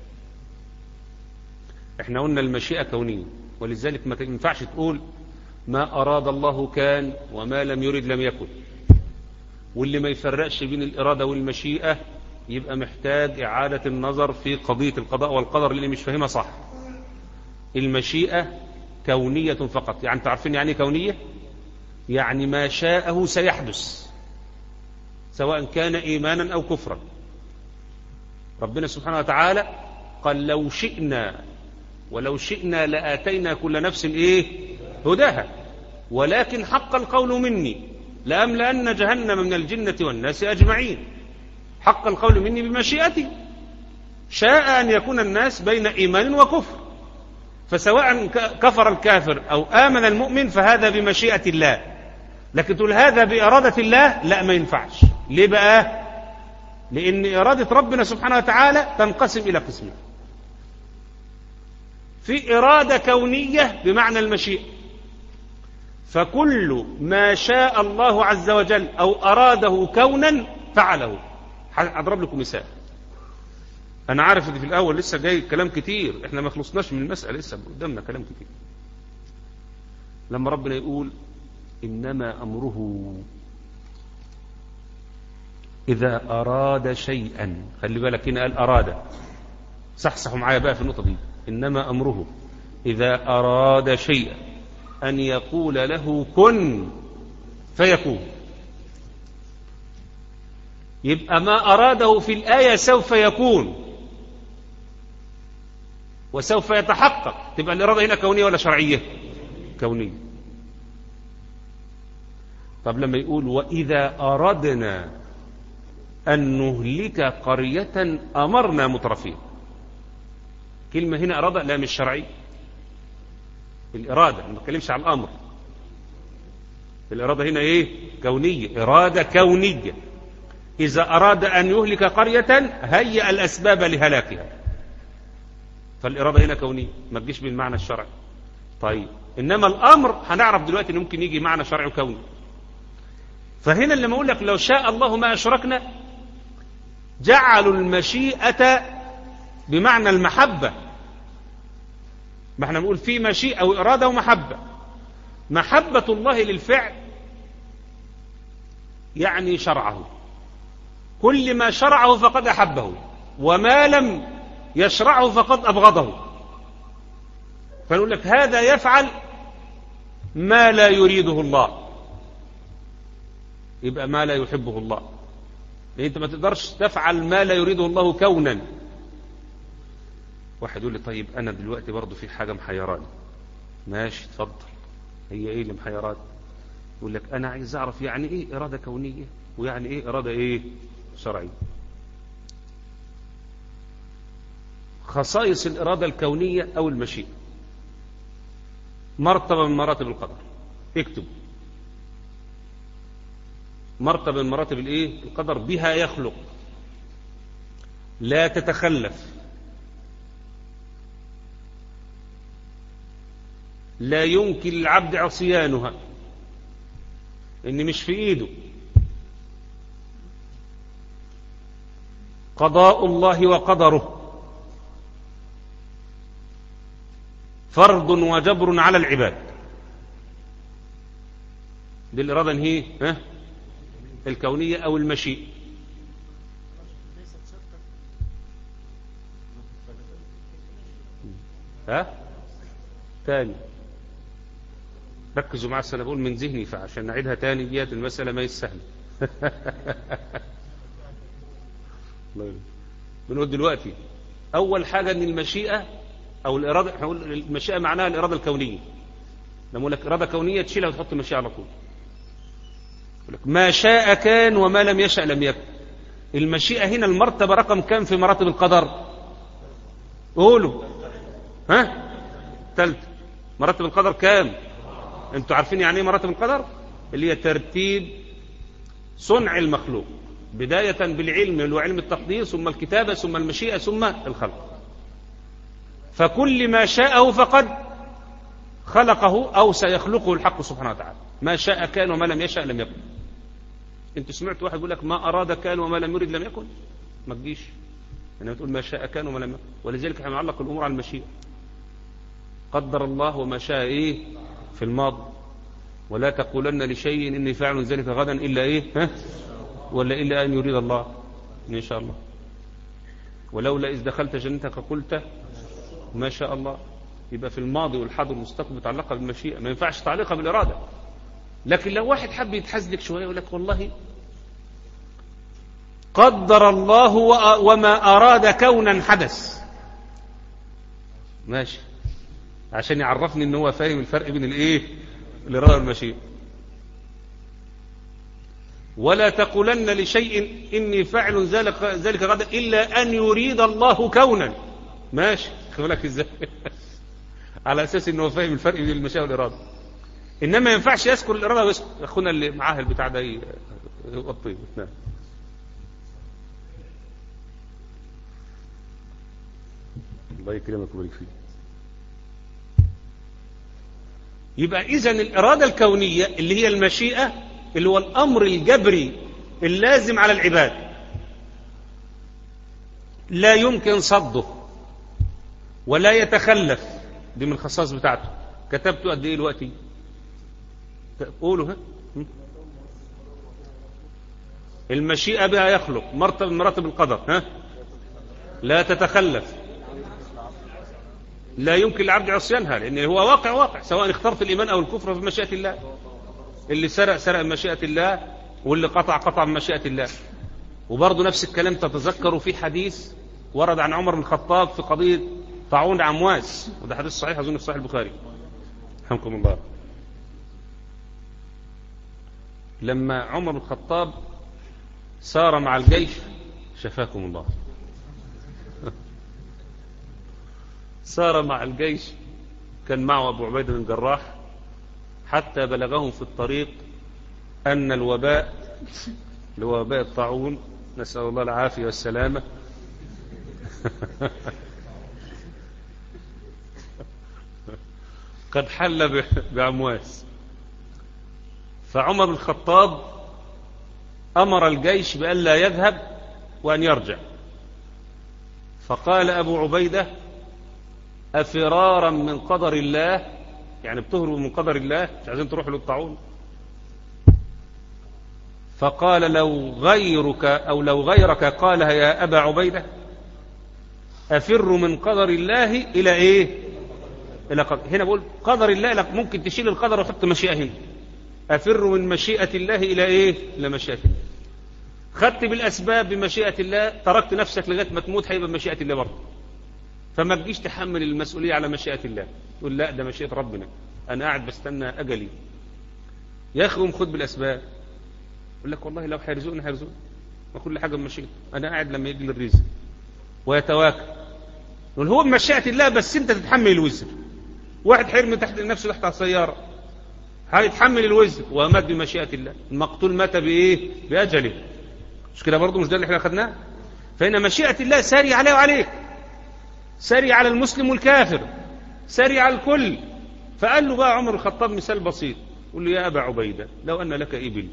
احنا قلنا المشيئة كونية، ولذلك ما ينفعش تقول ما أراد الله كان وما لم يرد لم يكن. واللي ما يفرقش بين الإرادة والمشيئة يبقى محتاج إعادة النظر في قضية القضاء والقدر اللي مش فاهمها صح. المشيئة كونية فقط، يعني تعرفين يعني كونية؟ يعني ما شاءه سيحدث سواء كان إيمانا أو كفرا. ربنا سبحانه وتعالى قال لو شئنا ولو شئنا لآتينا كل نفس إيه هداها ولكن حق القول مني لأملأن جهنم من الجنة والناس أجمعين حق القول مني بمشيئتي. شاء أن يكون الناس بين إيمان وكفر، فسواء كفر الكافر أو آمن المؤمن فهذا بمشيئة الله، لكن تقول هذا بإرادة الله لا، ما ينفعش. ليه بقى؟ لأن إرادة ربنا سبحانه وتعالى تنقسم إلى قسمين: في إرادة كونية بمعنى المشيئة، فكل ما شاء الله عز وجل أو أراده كونا فعله. أضرب لكم مثال. أنا عارف إن في الأول لسه جاي كلام كتير، إحنا ما خلصناش من المسألة، لسه قدامنا كلام كتير. لما ربنا يقول إنما أمره إذا أراد شيئا، خلي بالك هنا قال أراد، صحصحوا معايا بقى في النقطة دي. إنما أمره إذا أراد شيئا أن يقول له كن فيكون. يبقى ما أراده في الآية سوف يكون وسوف يتحقق. تبقى الإرادة هنا كونية ولا شرعية؟ كونية. طب لما يقول وإذا أردنا أن نهلك قرية أمرنا مترفين، كلمة هنا أرادة لا مش شرعية. الإرادة ما بتكلمش على الأمر، الإرادة هنا إيه؟ كونية، إرادة كونية. إذا أراد أن يهلك قرية هيأ الأسباب لهلاكها، فالإرادة هنا كونية ما تجيش بالمعنى الشرعي. طيب إنما الأمر هنعرف دلوقتي إنه ممكن يجي معنى شرعي وكوني. فهنا لما أقول لك لو شاء الله ما أشركنا، جعلوا المشيئة بمعنى المحبة. ما احنا بنقول في مشيئة وإرادة ومحبة. محبة الله للفعل يعني شرعه، كل ما شرعه فقد أحبه، وما لم يشرعه فقد أبغضه. فنقول لك هذا يفعل ما لا يريده الله، يبقى ما لا يحبه الله. لأن أنت ما تقدرش تفعل ما لا يريده الله كونا. واحد يقول لي طيب أنا دلوقتي برضو في حاجة محيراني. ماشي اتفضل، هي إيه اللي محيراني؟ يقول لك أنا عايز أعرف يعني إيه إرادة كونية ويعني إيه إرادة إيه شرعية. خصائص الإرادة الكونية أو المشيئة: مرتبة من مراتب القدر، اكتب مرتبة من مراتب الإيه القدر، بها يخلق، لا تتخلف، لا يمكن للعبد عصيانها، إن مش في إيده. قضاء الله وقدره فرض وجبر على العباد. دي الإرادة هي ها الكونية أو المشيئة. ها تاني ركزوا معي، أنا بقول من ذهني فعشان نعيدها تاني، ديت المسألة ما يسهل. بنقول دلوقتي أول حاجة إن المشيئة أو الإرادة، هقول المشيئة معناها الإرادة الكونية. لما أقول لك إرادة كونية تشيلها وتحط المشيئة على طول. يقول لك ما شاء كان وما لم يشأ لم يكن. المشيئة هنا المرتبة رقم كم في مراتب القدر؟ قولوا ها ثالث. مراتب القدر كام؟ انتوا عارفين يعني ايه مراتب القدر؟ اللي هي ترتيب صنع المخلوق، بداية بالعلم اللي هو علم التقدير، ثم الكتابة، ثم المشيئة، ثم الخلق. فكل ما شاءه فقد خلقه أو سيخلقه الحق سبحانه وتعالى. ما شاء كان وما لم يشأ لم يكن. انتوا سمعت واحد يقول لك ما أراد كان وما لم يرد لم يكن؟ ما تجيش يعني بتقول ما شاء كان وما لم يكن. ولذلك احنا نعلق الأمور على المشيئة. قدر الله وما شاء ايه في الماضي، ولا تقولن لشيء إني فاعل ذلك غدا إلا إيه ها ولا إلا أن يريد الله إن شاء الله. ولولا إذ دخلت جنتك قلت ما شاء الله. يبقى في الماضي والحاضر والمستقبل متعلقة بالمشيئة، ما ينفعش تعليقها بالإرادة. لكن لو واحد حب يتحزلك شوية يقول لك والله قدر الله وما أراد كونا حدث، ماشي، عشان يعرفني ان هو فاهم الفرق بين الايه الإرادة والمشيئة. ولا تقولن لشيء إني فاعل ذلك ذلك غدا إلا أن يريد الله كونا. ماشي، خلي بالك ازاي على أساس إنه فاهم الفرق بين المشيئة والإرادة. إنما ما ينفعش يذكر الإرادة بس. أخونا اللي معاه البتاع ده يغطيه. نعم. الله يكرمك ويبارك فيك. يبقى إذن الإرادة الكونية اللي هي المشيئة اللي هو الأمر الجبري اللازم على العباد لا يمكن صده ولا يتخلف. دي من الخصائص بتاعته. كتبته قد ايه دلوقتي؟ قولوا ها. المشيئة بها يخلق مرتب من مراتب القدر. ها، لا تتخلف، لا يمكن للعبد عصيانها، لأن هو واقع واقع سواء اخترت الإيمان أو الكفر في مشيئة الله. اللي سرق سرق من مشيئة الله، واللي قطع قطع من مشيئة الله. وبرضه نفس الكلام تتذكروا في حديث ورد عن عمر بن الخطاب في قضية طاعون عمواس، وده حديث صحيح أظن في صحيح البخاري رحمكم الله. لما عمر بن الخطاب سار مع الجيش شفاكم الله سار مع الجيش، كان معه أبو عبيدة بن الجراح، حتى بلغهم في الطريق أن الوباء لوباء الطاعون، نسأل الله العافية والسلامة، قد حل بعمواس. فعمر بن الخطاب أمر الجيش بأن لا يذهب وأن يرجع. فقال أبو عبيدة: أفرارا من قدر الله، يعني بتهربوا من قدر الله، مش عايزين تروحوا للطاعون. فقال: لو غيرك أو لو غيرك قالها يا أبا عبيدة أفر من قدر الله إلى إيه؟ إلى قدر. هنا بقول قدر الله، ممكن تشيل القدر وحط مشيئة هنا. أفر من مشيئة الله إلى إيه؟ إلى مشيئة الله. خدت بالأسباب بمشيئة الله، تركت نفسك لغاية ما تموت هيبقى بمشيئة الله برضه. فما تجيش تحمل المسؤولية على مشيئة الله، تقول لا ده مشيئة ربنا، أنا قاعد بستنى أجلي. يا أخي خد بالأسباب. يقول لك والله لو حيرزقني حيرزقني، وكل حاجة بمشيئته، أنا قاعد لما يجي الرزق ويتواكل. يقول هو بمشيئة الله، بس أنت تتحمل الوزر. واحد حرم تحت نفسه تحت السيارة، هيتحمل الوزر ومات بمشيئة الله. المقتول مات بإيه؟ بأجله. مش كده برضه؟ مش ده اللي احنا أخذناه؟ فإن مشيئة الله ساري عليه وعليك، ساري على المسلم والكافر، ساري على الكل. فقال له بقى عمر الخطاب مثال بسيط، قل له يا أبا عبيدة لو أن لك إبل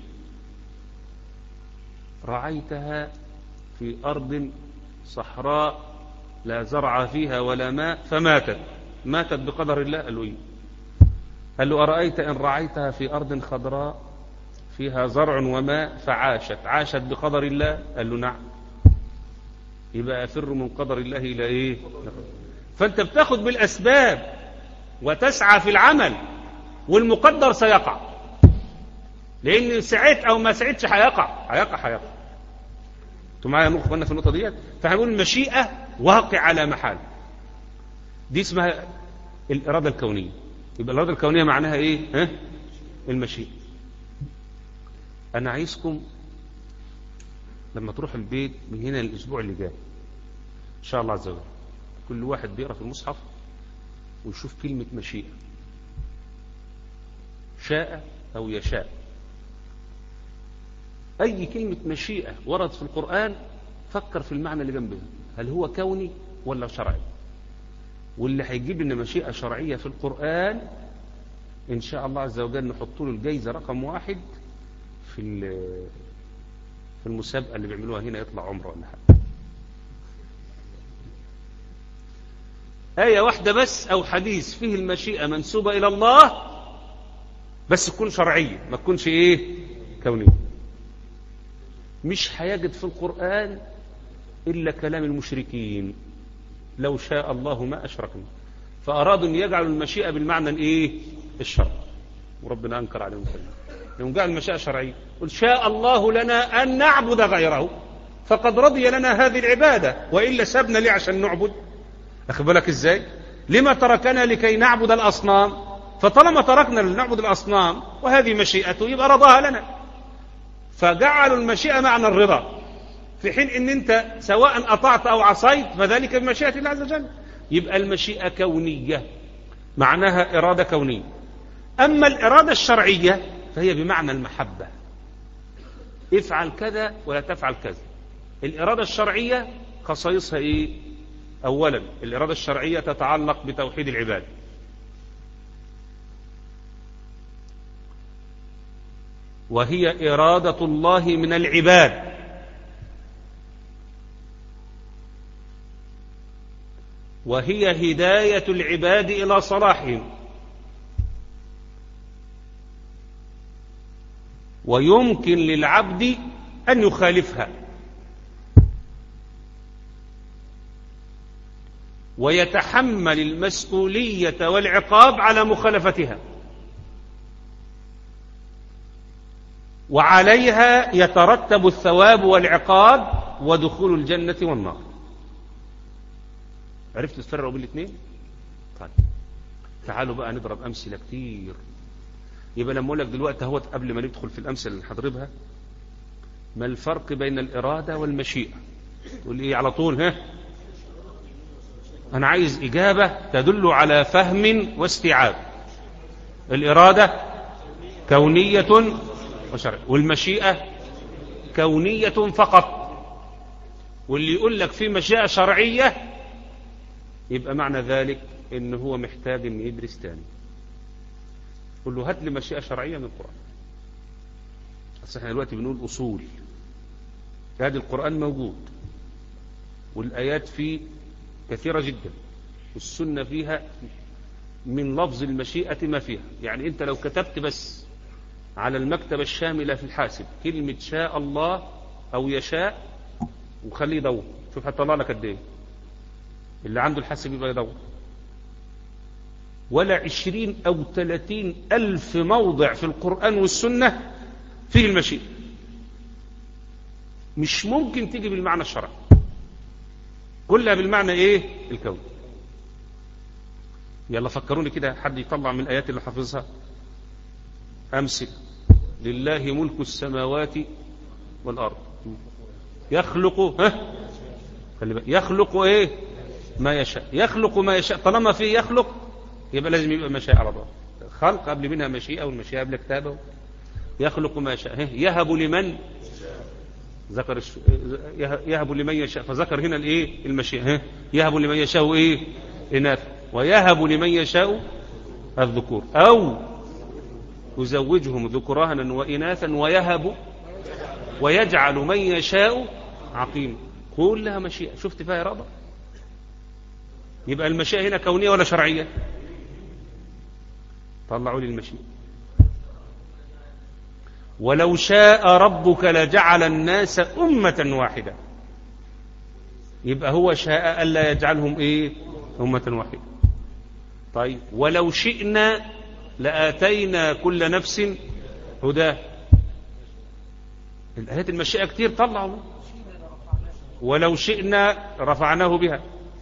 رعيتها في أرض صحراء لا زرع فيها ولا ماء فماتت، ماتت بقدر الله؟ قال له إيه؟ قال له أرأيت إن رعيتها في أرض خضراء فيها زرع وماء فعاشت، عاشت بقدر الله؟ قال له نعم. يبقى أفر من قدر الله إلى إيه؟ فأنت بتاخد بالأسباب وتسعى في العمل، والمقدر سيقع، لأن سعيت أو ما سعيتش هيقع هيقع هيقع. أنتوا معايا يا أخوانا في النقطة ديت؟ فهنقول المشيئة واقع على محال. دي اسمها الإرادة الكونية. يبقى الإرادة الكونية معناها إيه؟ ها؟ المشيئة. أنا عايزكم لما تروح البيت من هنا الأسبوع اللي جاي إن شاء الله عز وجل، كل واحد بيقرأ في المصحف ويشوف كلمة مشيئة، شاء أو يشاء. أي كلمة مشيئة ورد في القرآن فكر في المعنى اللي جنبها، هل هو كوني ولا شرعي؟ واللي هيجيب لنا مشيئة شرعية في القرآن إن شاء الله عز وجل نحط له الجايزة رقم واحد في في المسابقة اللي بيعملوها هنا، يطلع عمره ولا حاجة. آية واحدة بس أو حديث فيه المشيئة منسوبة إلى الله، بس تكون شرعية ما تكونش إيه؟ كونية. مش هيجد في القرآن إلا كلام المشركين، لو شاء الله ما أشركنا. فأرادوا أن يجعلوا المشيئة بالمعنى الإيه؟ الشرع، وربنا أنكر عليهم كلام. يوم جعل المشيئة شرعية، قل شاء الله لنا أن نعبد غيره فقد رضي لنا هذه العبادة، وإلا سبنا ليه عشان نعبد؟ أخذ بالك إزاي؟ لما تركنا لكي نعبد الأصنام؟ فطالما تركنا لنعبد الأصنام وهذه مشيئته يبقى رضاها لنا. فجعلوا المشيئة معنى الرضا، في حين ان انت سواء اطعت او عصيت فذلك بمشيئة الله عز وجل. يبقى المشيئة كونية، معناها إرادة كونية. أما الإرادة الشرعية فهي بمعنى المحبة، افعل كذا ولا تفعل كذا. الإرادة الشرعية خصائصها إيه؟ أولا الإرادة الشرعية تتعلق بتوحيد العباد، وهي إرادة الله من العباد، وهي هداية العباد إلى صلاحهم، ويمكن للعبد أن يخالفها ويتحمل المسؤولية والعقاب على مخالفتها، وعليها يترتب الثواب والعقاب ودخول الجنة والنار. عرفت تفرقوا بين الاثنين؟ طيب تعالوا بقى نضرب أمثلة كتير. يبقى لما أقول لك دلوقتي اهوت قبل ما ندخل في الأمثلة اللي هضربها، ما الفرق بين الإرادة والمشيئة؟ تقول لي إيه على طول؟ ها أنا عايز إجابة تدل على فهم واستيعاب. الإرادة كونية وشرعية، والمشيئة كونية فقط. واللي يقول لك في مشيئة شرعية يبقى معنى ذلك إن هو محتاج إن يدرس تاني. قل له هات لي مشيئة شرعية من القرآن. بس احنا دلوقتي بنقول أصول، هذا القرآن موجود والآيات فيه كثيرة جدا، والسنة فيها من لفظ المشيئة ما فيها. يعني أنت لو كتبت بس على المكتبة الشاملة في الحاسب كلمة شاء الله أو يشاء وخليه يدور، شوف هتطلع لك قد إيه. اللي عنده الحاسب يبقى يدور. ولا عشرين أو ثلاثين ألف موضع في القرآن والسنة فيه المشيئة، مش ممكن تيجي بالمعنى الشرعي، كلها بالمعنى إيه؟ الكون. يلا فكروني كده، حد يطلع من الآيات اللي حافظها أمثل. لله ملك السماوات والأرض يخلق، ها خلي بالك، يخلق إيه؟ ما يشاء. يخلق ما يشاء، طالما فيه يخلق يبقى لازم يبقى مشيئة على بعض. خلق قبل منها مشيئة، والمشيئة قبل كتابه. يخلق ما يشاء، يهب لمن ذكر الش... يهب لمن يشاء، فذكر هنا الايه؟ المشيئة. يهب لمن يشاء ايه؟ إناث، ويهب لمن يشاء الذكور، أو يزوجهم ذكرانا وإناثا ويهب ويجعل من يشاء عقيما. كلها مشيئة. شفت فيها إرادة؟ يبقى المشيئة هنا كونية ولا شرعية؟ طلعوا لي المشيئة. ولو شاء ربك لجعل الناس أمة واحدة، يبقى هو شاء ألا يجعلهم إيه؟ أمة واحدة. طيب ولو شئنا لآتينا كل نفس هداه. الآيات المشيئة كتير طلعوا. ولو شئنا رفعناه بها.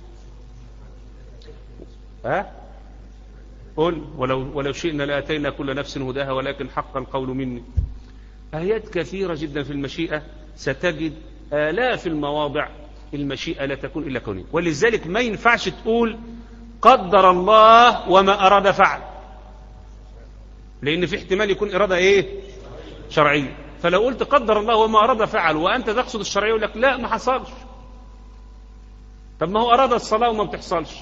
ها قل ولو, ولو شئنا لآتينا كل نفس هداها ولكن حق القول مني. آيات كثيرة جدا في المشيئة، ستجد آلاف المواضع المشيئة لا تكون إلا كونية. ولذلك ما ينفعش تقول قدر الله وما أراد فعل، لأن في احتمال يكون إرادة إيه؟ شرعية. فلو قلت قدر الله وما أراد فعل وأنت تقصد الشرعية يقول لك لا ما حصلش. طب ما هو أراد الصلاة وما بتحصلش.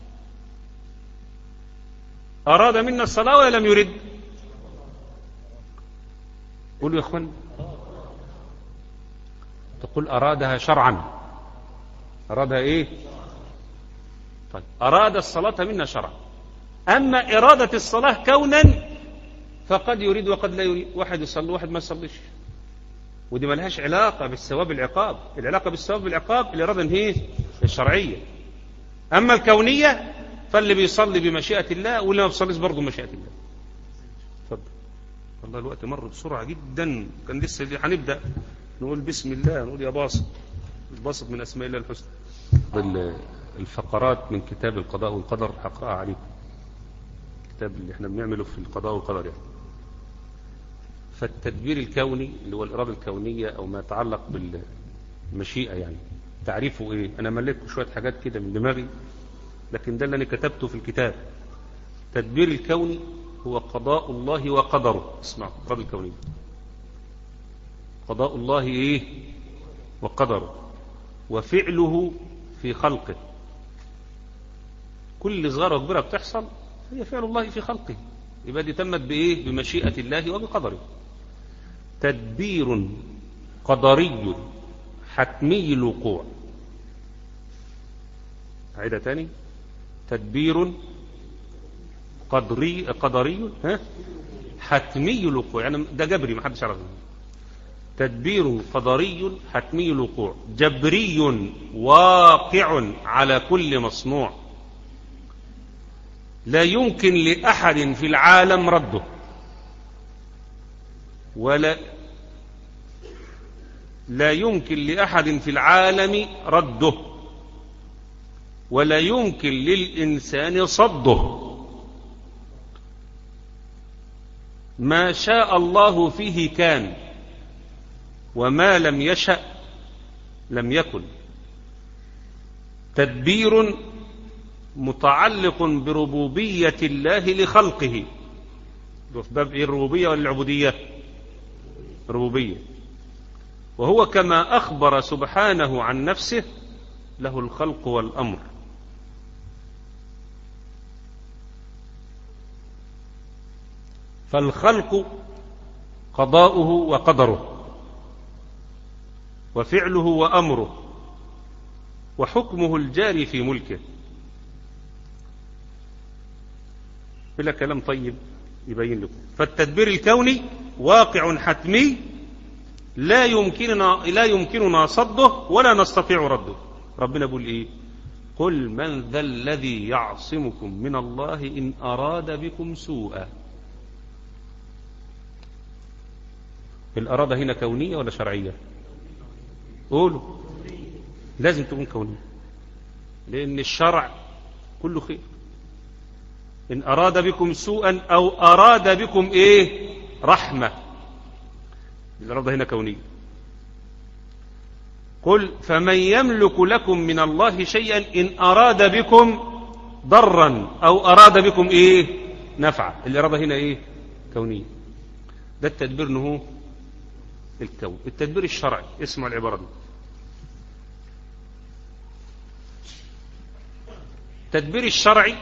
أراد منا الصلاة ولا لم يرد؟ قولوا يا أخوان. تقول أرادها شرعا. أرادها إيه؟ طيب أراد الصلاة منا شرعا. أما إرادة الصلاة كونا فقد يريد وقد لا يريد. واحد يصلي واحد ما يصليش، ودي ما لهاش علاقة بالثواب العقاب. العلاقة بالثواب العقاب الإرادة هي الشرعية. أما الكونية فاللي بيصلي بمشيئة الله واللي ما بيصليش برضه بمشيئة الله. اتفضل. والله الوقت مر بسرعة جدا، كان لسه هنبدأ نقول بسم الله، نقول يا باسط. الباسط من أسماء الله الحسنى. الفقرات من كتاب القضاء والقدر هقرأها عليكم، الكتاب اللي احنا بنعمله في القضاء والقدر يعني. فالتدبير الكوني اللي هو الإرادة الكونية أو ما يتعلق بالمشيئة يعني تعريفه إيه؟ أنا مليت شوية حاجات كده من دماغي، لكن ده اللي أنا كتبته في الكتاب. التدبير الكوني هو قضاء الله وقدره. اسمع، الإرادة الكونية قضاء الله إيه؟ وقدره، وفعله في خلقه. كل صغيرة وكبيرة بتحصل هي فعل الله في خلقه، يبقى دي تمت بإيه؟ بمشيئة الله وبقدره. تدبير قدري حتمي الوقوع. عيدة تاني، تدبير قدري قدري ها حتمي الوقوع، يعني ده جبري ما حدش يعرفه. تدبير قدري حتمي الوقوع، جبري واقع على كل مصنوع، لا يمكن لأحد في العالم رده، ولا لا يمكن لأحد في العالم رده، ولا يمكن للإنسان صده. ما شاء الله فيه كان، وما لم يشأ لم يكن. تدبير متعلق بربوبية الله لخلقه. في باب إيه؟ الربوبية ولا العبودية؟ ربوبية. وهو كما أخبر سبحانه عن نفسه له الخلق والأمر. فالخلق قضاؤه وقدره، وفعله وأمره، وحكمه الجاري في ملكه. بلا كلام طيب يبين لكم. فالتدبير الكوني واقع حتمي لا يمكننا لا يمكننا صده ولا نستطيع رده. ربنا بيقول ايه؟ قل من ذا الذي يعصمكم من الله إن أراد بكم سوءا. الإرادة هنا كونية ولا شرعية؟ قولوا. لازم تكون كونية، لأن الشرع كله خير. إن أراد بكم سوءا أو أراد بكم إيه؟ رحمة. الإرادة هنا كونية. قل فمن يملك لكم من الله شيئا إن أراد بكم ضرا أو أراد بكم إيه؟ نفعا. الإرادة هنا إيه؟ كونية. ده التدبير نهو الكون. التدبير الشرعي، اسمع العبارة دي. التدبير الشرعي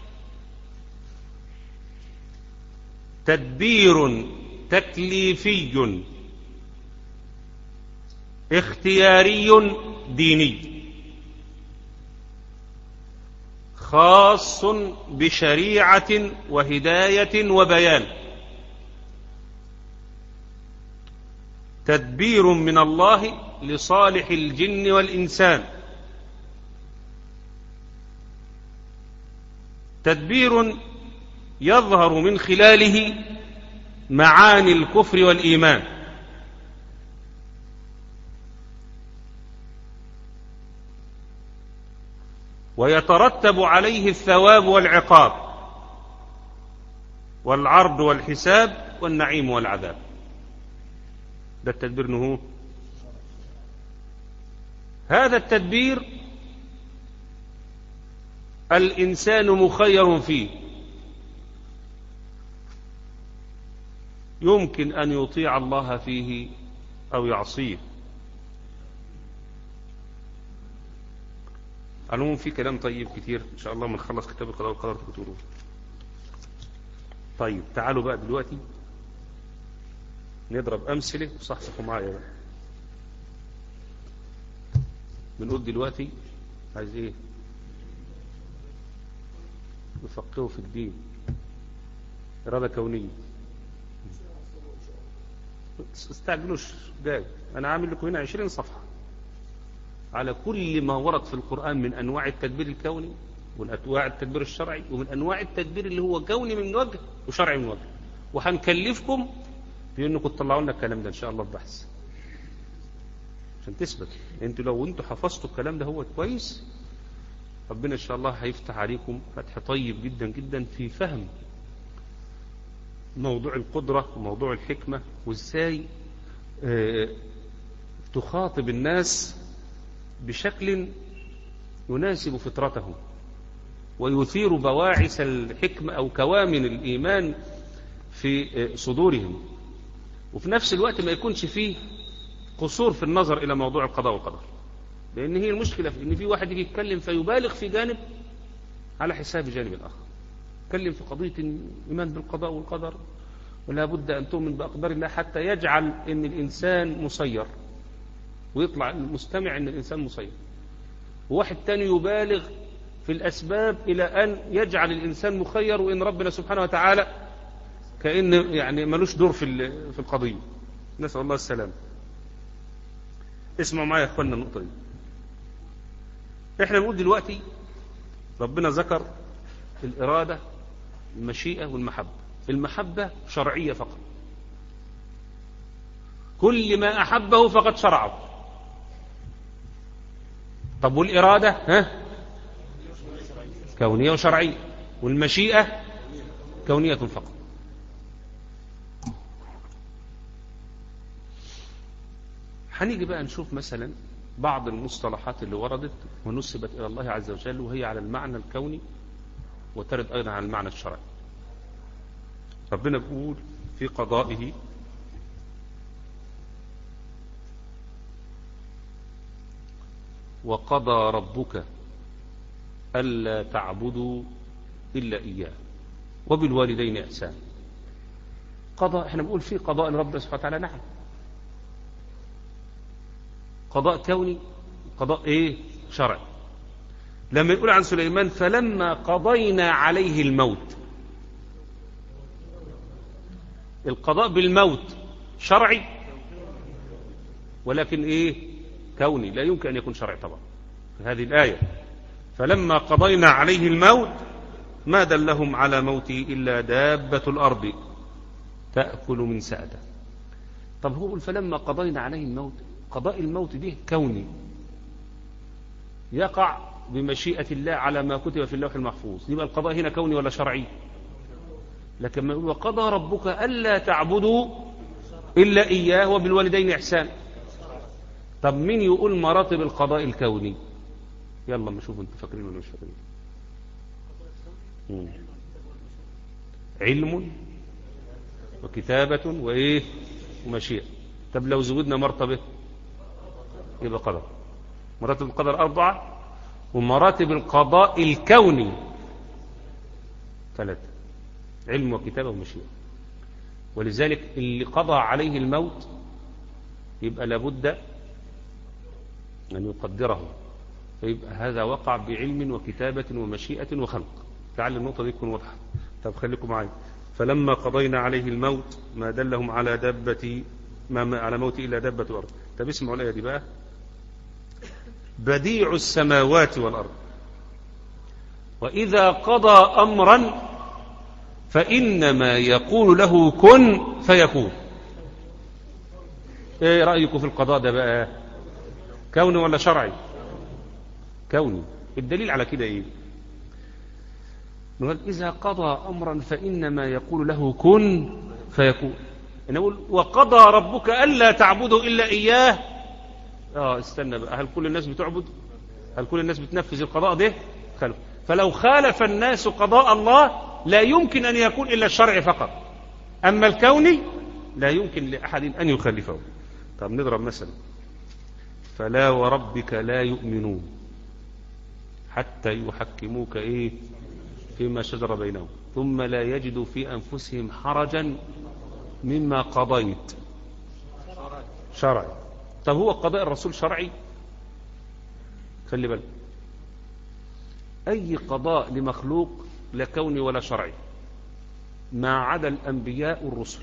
تدبير تكليفي اختياري ديني خاص بشريعة وهداية وبيان. تدبير من الله لصالح الجن والإنسان. تدبير يظهر من خلاله معاني الكفر والإيمان، ويترتب عليه الثواب والعقاب والعرض والحساب والنعيم والعذاب. ده التدبير نهو. هذا التدبير الإنسان مخير فيه، يمكن أن يطيع الله فيه أو يعصيه. علوم في كلام طيب كتير إن شاء الله من خلص كتاب القضاء والقدر تقولوه. طيب تعالوا بقى دلوقتي نضرب أمثلة وصحصحوا معايا بقى. بنقول دلوقتي عايز ايه؟ نفقهه في الدين، إرادة كونية. استعجلوش جاي، أنا عامل لكم هنا عشرين صفحة على كل ما ورد في القرآن من أنواع التدبير الكوني ومن أنواع التدبير الشرعي ومن أنواع التدبير اللي هو كوني من وجه وشرعي من وجه. وهنكلفكم بأنكم تطلعوا لنا الكلام ده إن شاء الله ببحث عشان تثبت. انتوا لو انتوا حفظتوا الكلام ده هو كويس، ربنا إن شاء الله هيفتح عليكم فتح طيب جدا جدا في فهم موضوع القدرة وموضوع الحكمة، وإزاي اه تخاطب الناس بشكل يناسب فطرتهم ويثير بواعث الحكمة أو كوامن الإيمان في صدورهم، وفي نفس الوقت ما يكونش فيه قصور في النظر إلى موضوع القضاء والقدر. لأن هي المشكلة في إن في واحد يجي يتكلم فيبالغ في جانب على حساب جانب الآخر. يتكلم في قضية الإيمان بالقضاء والقدر ولا بد أن تؤمن بأقدار الله، حتى يجعل إن الإنسان مسير، ويطلع المستمع إن الإنسان مسير. وواحد تاني يبالغ في الأسباب إلى أن يجعل الإنسان مخير، وإن ربنا سبحانه وتعالى كأن يعني ملوش دور في في القضية. نسأل الله السلام. اسمعوا معايا يا اخوانا النقطة دي. احنا بنقول دلوقتي ربنا ذكر الإرادة، المشيئة والمحبة. المحبة شرعية فقط، كل ما أحبه فقد شرعه. طب والإرادة ها؟ كونية وشرعية. والمشيئة كونية فقط. هنيجي بقى نشوف مثلا بعض المصطلحات اللي وردت ونسبت إلى الله عز وجل، وهي على المعنى الكوني وترد أيضا على المعنى الشرعي. ربنا بيقول في قضائه: وقضى ربك ألا تعبدوا إلا إياه وبالوالدين إحسانا. قضاء، احنا بنقول في قضاء لربنا سبحانه وتعالى، نعم، قضاء كوني، قضاء ايه؟ شرعي. لما يقول عن سليمان: فلما قضينا عليه الموت، القضاء بالموت شرعي ولكن ايه؟ كوني، لا يمكن ان يكون شرعي طبعا. في هذه الآية فلما قضينا عليه الموت ما دلهم على موته إلا دابة الأرض تأكل من سأته. طب هو يقول فلما قضينا عليه الموت، قضاء الموت ده كوني يقع بمشيئة الله على ما كتب في اللوح المحفوظ، يبقى القضاء هنا كوني ولا شرعي؟ لكن ما يقول وقضى ربك ألا تعبدوا إلا إياه وبالوالدين إحسانا. طب مين يقول مراتب القضاء الكوني؟ يلا ما نشوف، انتوا فاكرين ولا مش فاكرين؟ علم وكتابة وإيه ومشيئة. طب لو زودنا مرتبة يبقى قدر. مراتب القدر أربعة، ومراتب القضاء الكوني ثلاثة: علم وكتابة ومشيئة. ولذلك اللي قضى عليه الموت يبقى لابد أن يقدره، فيبقى هذا وقع بعلم وكتابة ومشيئة وخلق. تعال النقطة دي تكون واضحة. طب خليكم معايا. فلما قضينا عليه الموت ما دلهم على دابة ما على موت إلا دابة الأرض. طب اسمعوا الآية دي بقى: بديع السماوات والأرض وإذا قضى أمرا فإنما يقول له كن فيكون. ايه رأيكم في القضاء ده بقى؟ كوني ولا شرعي؟ كوني. الدليل على كده ايه؟ نقول إذا قضى أمرا فإنما يقول له كن فيكون. نقول وقضى ربك ألا تعبدوا إلا إياه. اه استنى بقى، هل كل الناس بتعبد؟ هل كل الناس بتنفذ القضاء ده؟ خلف. فلو خالف الناس قضاء الله لا يمكن أن يكون إلا الشرع فقط، أما الكوني لا يمكن لأحد أن يخالفه. طب نضرب مثلا: فلا وربك لا يؤمنون حتى يحكموك إيه فيما شجر بينهم ثم لا يجدوا في أنفسهم حرجا مما قضيت. شرعي. طب هو قضاء الرسول شرعي؟ خلي بالك، أي قضاء لمخلوق لا كوني ولا شرعي ما عدا الأنبياء والرسل،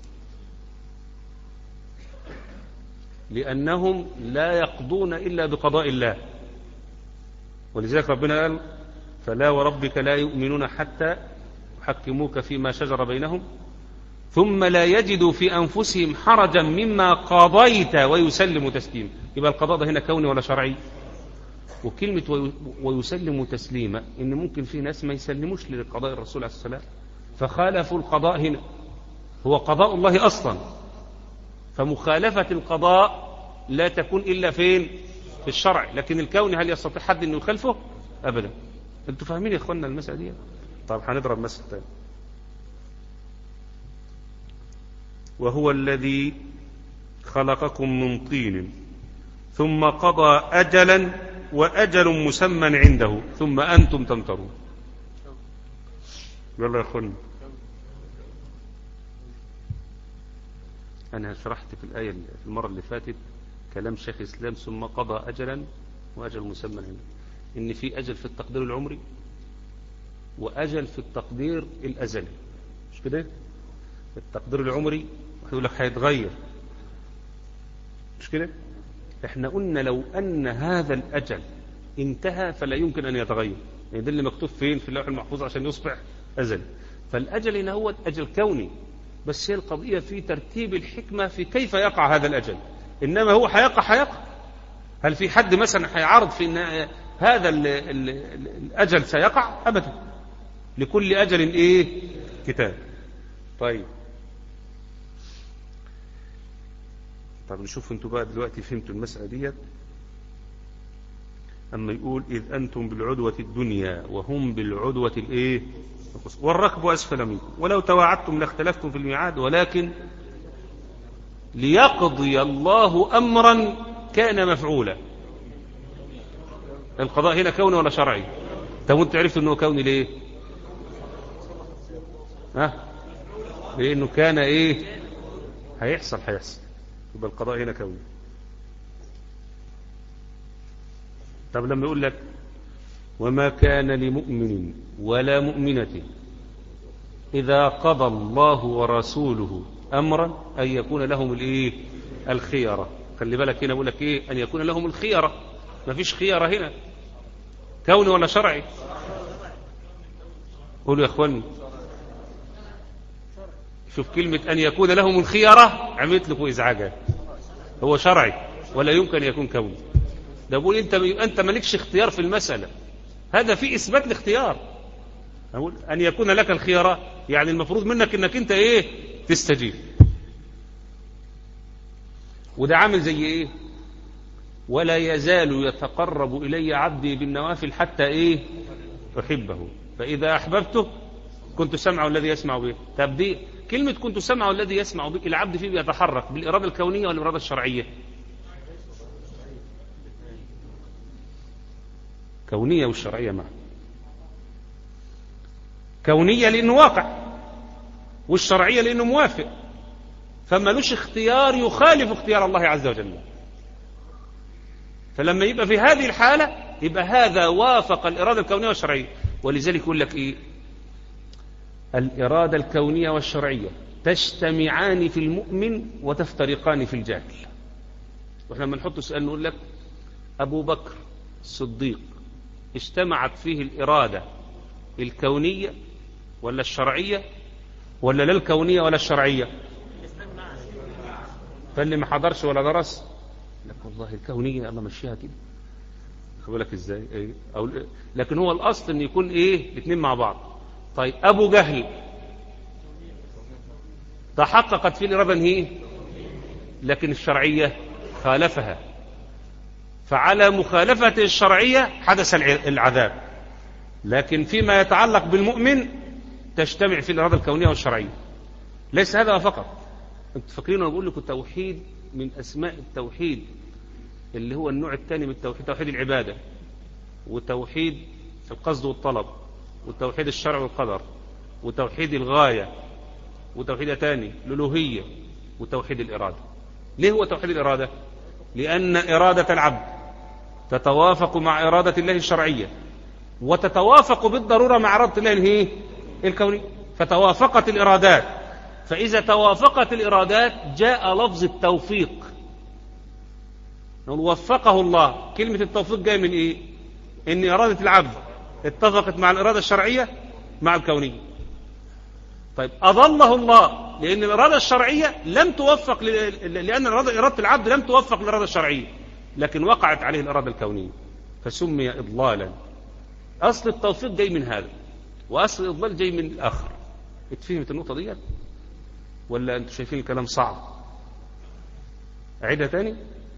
لأنهم لا يقضون إلا بقضاء الله. ولذلك ربنا قال: فلا وربك لا يؤمنون حتى يحكموك فيما شجر بينهم ثم لا يجدوا في أنفسهم حرجا مما قضيت ويسلموا تسليما. يبقى القضاء ده هنا كوني ولا شرعي؟ وكلمة ويسلموا تسليما إن ممكن في ناس ما يسلموش لقضاء الرسول عليه السلام فخالفوا القضاء هنا، هو قضاء الله أصلا، فمخالفة القضاء لا تكون إلا فين؟ في الشرع. لكن الكون هل يستطيع حد أنه يخالفه؟ أبدا. أنتوا فاهمين يا إخواننا المسألة دي؟ طب هنضرب مثل تاني. وهو الذي خلقكم من طين ثم قضى أجلا وأجل مسمى عنده ثم أنتم تمترون. يلا يا أخوان، أنا شرحت في الآية في المرة اللي فاتت كلام شيخ الإسلام ثم قضى أجلا وأجل مسمى عنده، إن في أجل في التقدير العمري وأجل في التقدير الأزلي، مش كده؟ التقدير العمري يقول لك هيتغير، مش كده؟ احنا قلنا لو أن هذا الأجل انتهى فلا يمكن أن يتغير، يعني ده اللي مكتوب فين؟ في اللوح المحفوظ عشان يصبح أزلي. فالأجل هنا هو أجل كوني، بس هي القضية في ترتيب الحكمة في كيف يقع هذا الأجل. إنما هو حيقع حيقع. هل في حد مثلا هيعارض في إن هذا ال ال الأجل سيقع؟ أبدا. لكل أجل إيه؟ كتاب. طيب طب نشوف انتوا بقى دلوقتي فهمتوا المسألة ديت. أما يقول إذ أنتم بالعدوة الدنيا وهم بالعدوة الإيه؟ والركب أسفل منكم ولو تواعدتم لاختلفتم في الميعاد ولكن ليقضي الله أمرا كان مفعولا. القضاء هنا كوني ولا شرعي؟ طب وانت عرفت انه كوني ليه؟ ها؟ لأنه كان إيه؟ هيحصل هيحصل يبقى القضاء هنا كوني. طب لما يقول لك وما كان لمؤمن ولا مؤمنة إذا قضى الله ورسوله أمرا أن يكون لهم الإيه؟ الخيرة. خلي بالك هنا بقول لك إيه؟ أن يكون لهم الخيرة. ما فيش خيرة هنا. كوني ولا شرعي؟ قولوا يا أخواني. شوف كلمة أن يكون لهم الخيرة عملت لكم إزعاجات. هو شرعي ولا يمكن أن يكون كوني. ده بقول أنت أنت مالكش اختيار في المسألة. هذا في إثبات الاختيار. أقول أن يكون لك الخيرة يعني المفروض منك أنك أنت إيه؟ تستجيب. وده عامل زي إيه؟ ولا يزال يتقرب إلي عبدي بالنوافل حتى إيه؟ أحبه فإذا أحببته كنت سمعه الذي يسمع به. طب دي كلمة كنت سمعه الذي يسمع به العبد فيه بيتحرك بالإرادة الكونية ولا الإرادة الشرعية؟ كونية والشرعية معا. كونية لأنه واقع والشرعية لأنه موافق، فما لوش اختيار يخالف اختيار الله عز وجل. فلما يبقى في هذه الحالة يبقى هذا وافق الإرادة الكونية والشرعية. ولذلك يقول لك إيه؟ الإرادة الكونية والشرعية تجتمعان في المؤمن وتفترقان في الجاهل. واحنا لما نحط سؤال نقول لك أبو بكر الصديق اجتمعت فيه الإرادة الكونية ولا الشرعية ولا لا الكونية ولا الشرعية؟ فاللي ما حضرش ولا درس لك والله الكونية الله مشيها كده. خد بالك ازاي؟ ايه؟ أو لكن هو الأصل ان يكون ايه؟ الاثنين مع بعض. طيب أبو جهل تحققت فيه الإرادة هي لكن الشرعية خالفها، فعلى مخالفة الشرعية حدث العذاب. لكن فيما يتعلق بالمؤمن تجتمع في الإرادة الكونية والشرعية. ليس هذا فقط. انت فاكرين انا بقول لكم التوحيد من أسماء التوحيد اللي هو النوع الثاني من التوحيد توحيد العبادة وتوحيد القصد والطلب وتوحيد الشرع والقدر وتوحيد الغاية وتوحيد ثاني الألوهية وتوحيد الإرادة. ليه هو توحيد الإرادة؟ لأن إرادة العبد تتوافق مع إرادة الله الشرعية وتتوافق بالضرورة مع إرادة الله هي الكونية. فتوافقت الإرادات، فإذا توافقت الإرادات جاء لفظ التوفيق. نقول وفقه الله. كلمة التوفيق جاء من إيه؟ إن إرادة العبد اتفقت مع الإرادة الشرعية مع الكونية. طيب أضله الله لأن الإرادة الشرعية لم توفق ل... لأن إرادة العبد لم توفق للإرادة الشرعية لكن وقعت عليه الإرادة الكونية فسمي إضلالا. أصل التوفيق جاي من هذا وأصل الإضلال جاي من الآخر. اتفهمت النقطة دي؟ ولا أنتوا شايفين الكلام صعب؟ أعيدها تاني.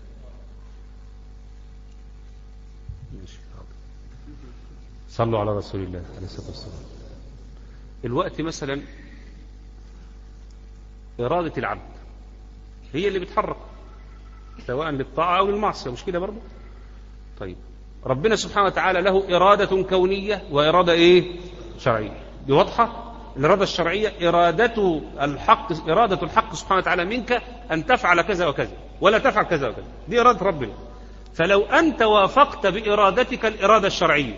ماشي. صلوا على رسول الله عليه الصلاة والسلام. الوقت مثلا إرادة العبد هي اللي بتحرك سواء للطاعة أو للمعصية، مش كده برضه؟ طيب ربنا سبحانه وتعالى له إرادة كونية وإرادة إيه؟ شرعية. دي واضحة. الإرادة الشرعية إرادة الحق، إرادة الحق سبحانه وتعالى منك أن تفعل كذا وكذا ولا تفعل كذا وكذا، دي إرادة ربنا. فلو أنت وافقت بإرادتك الإرادة الشرعية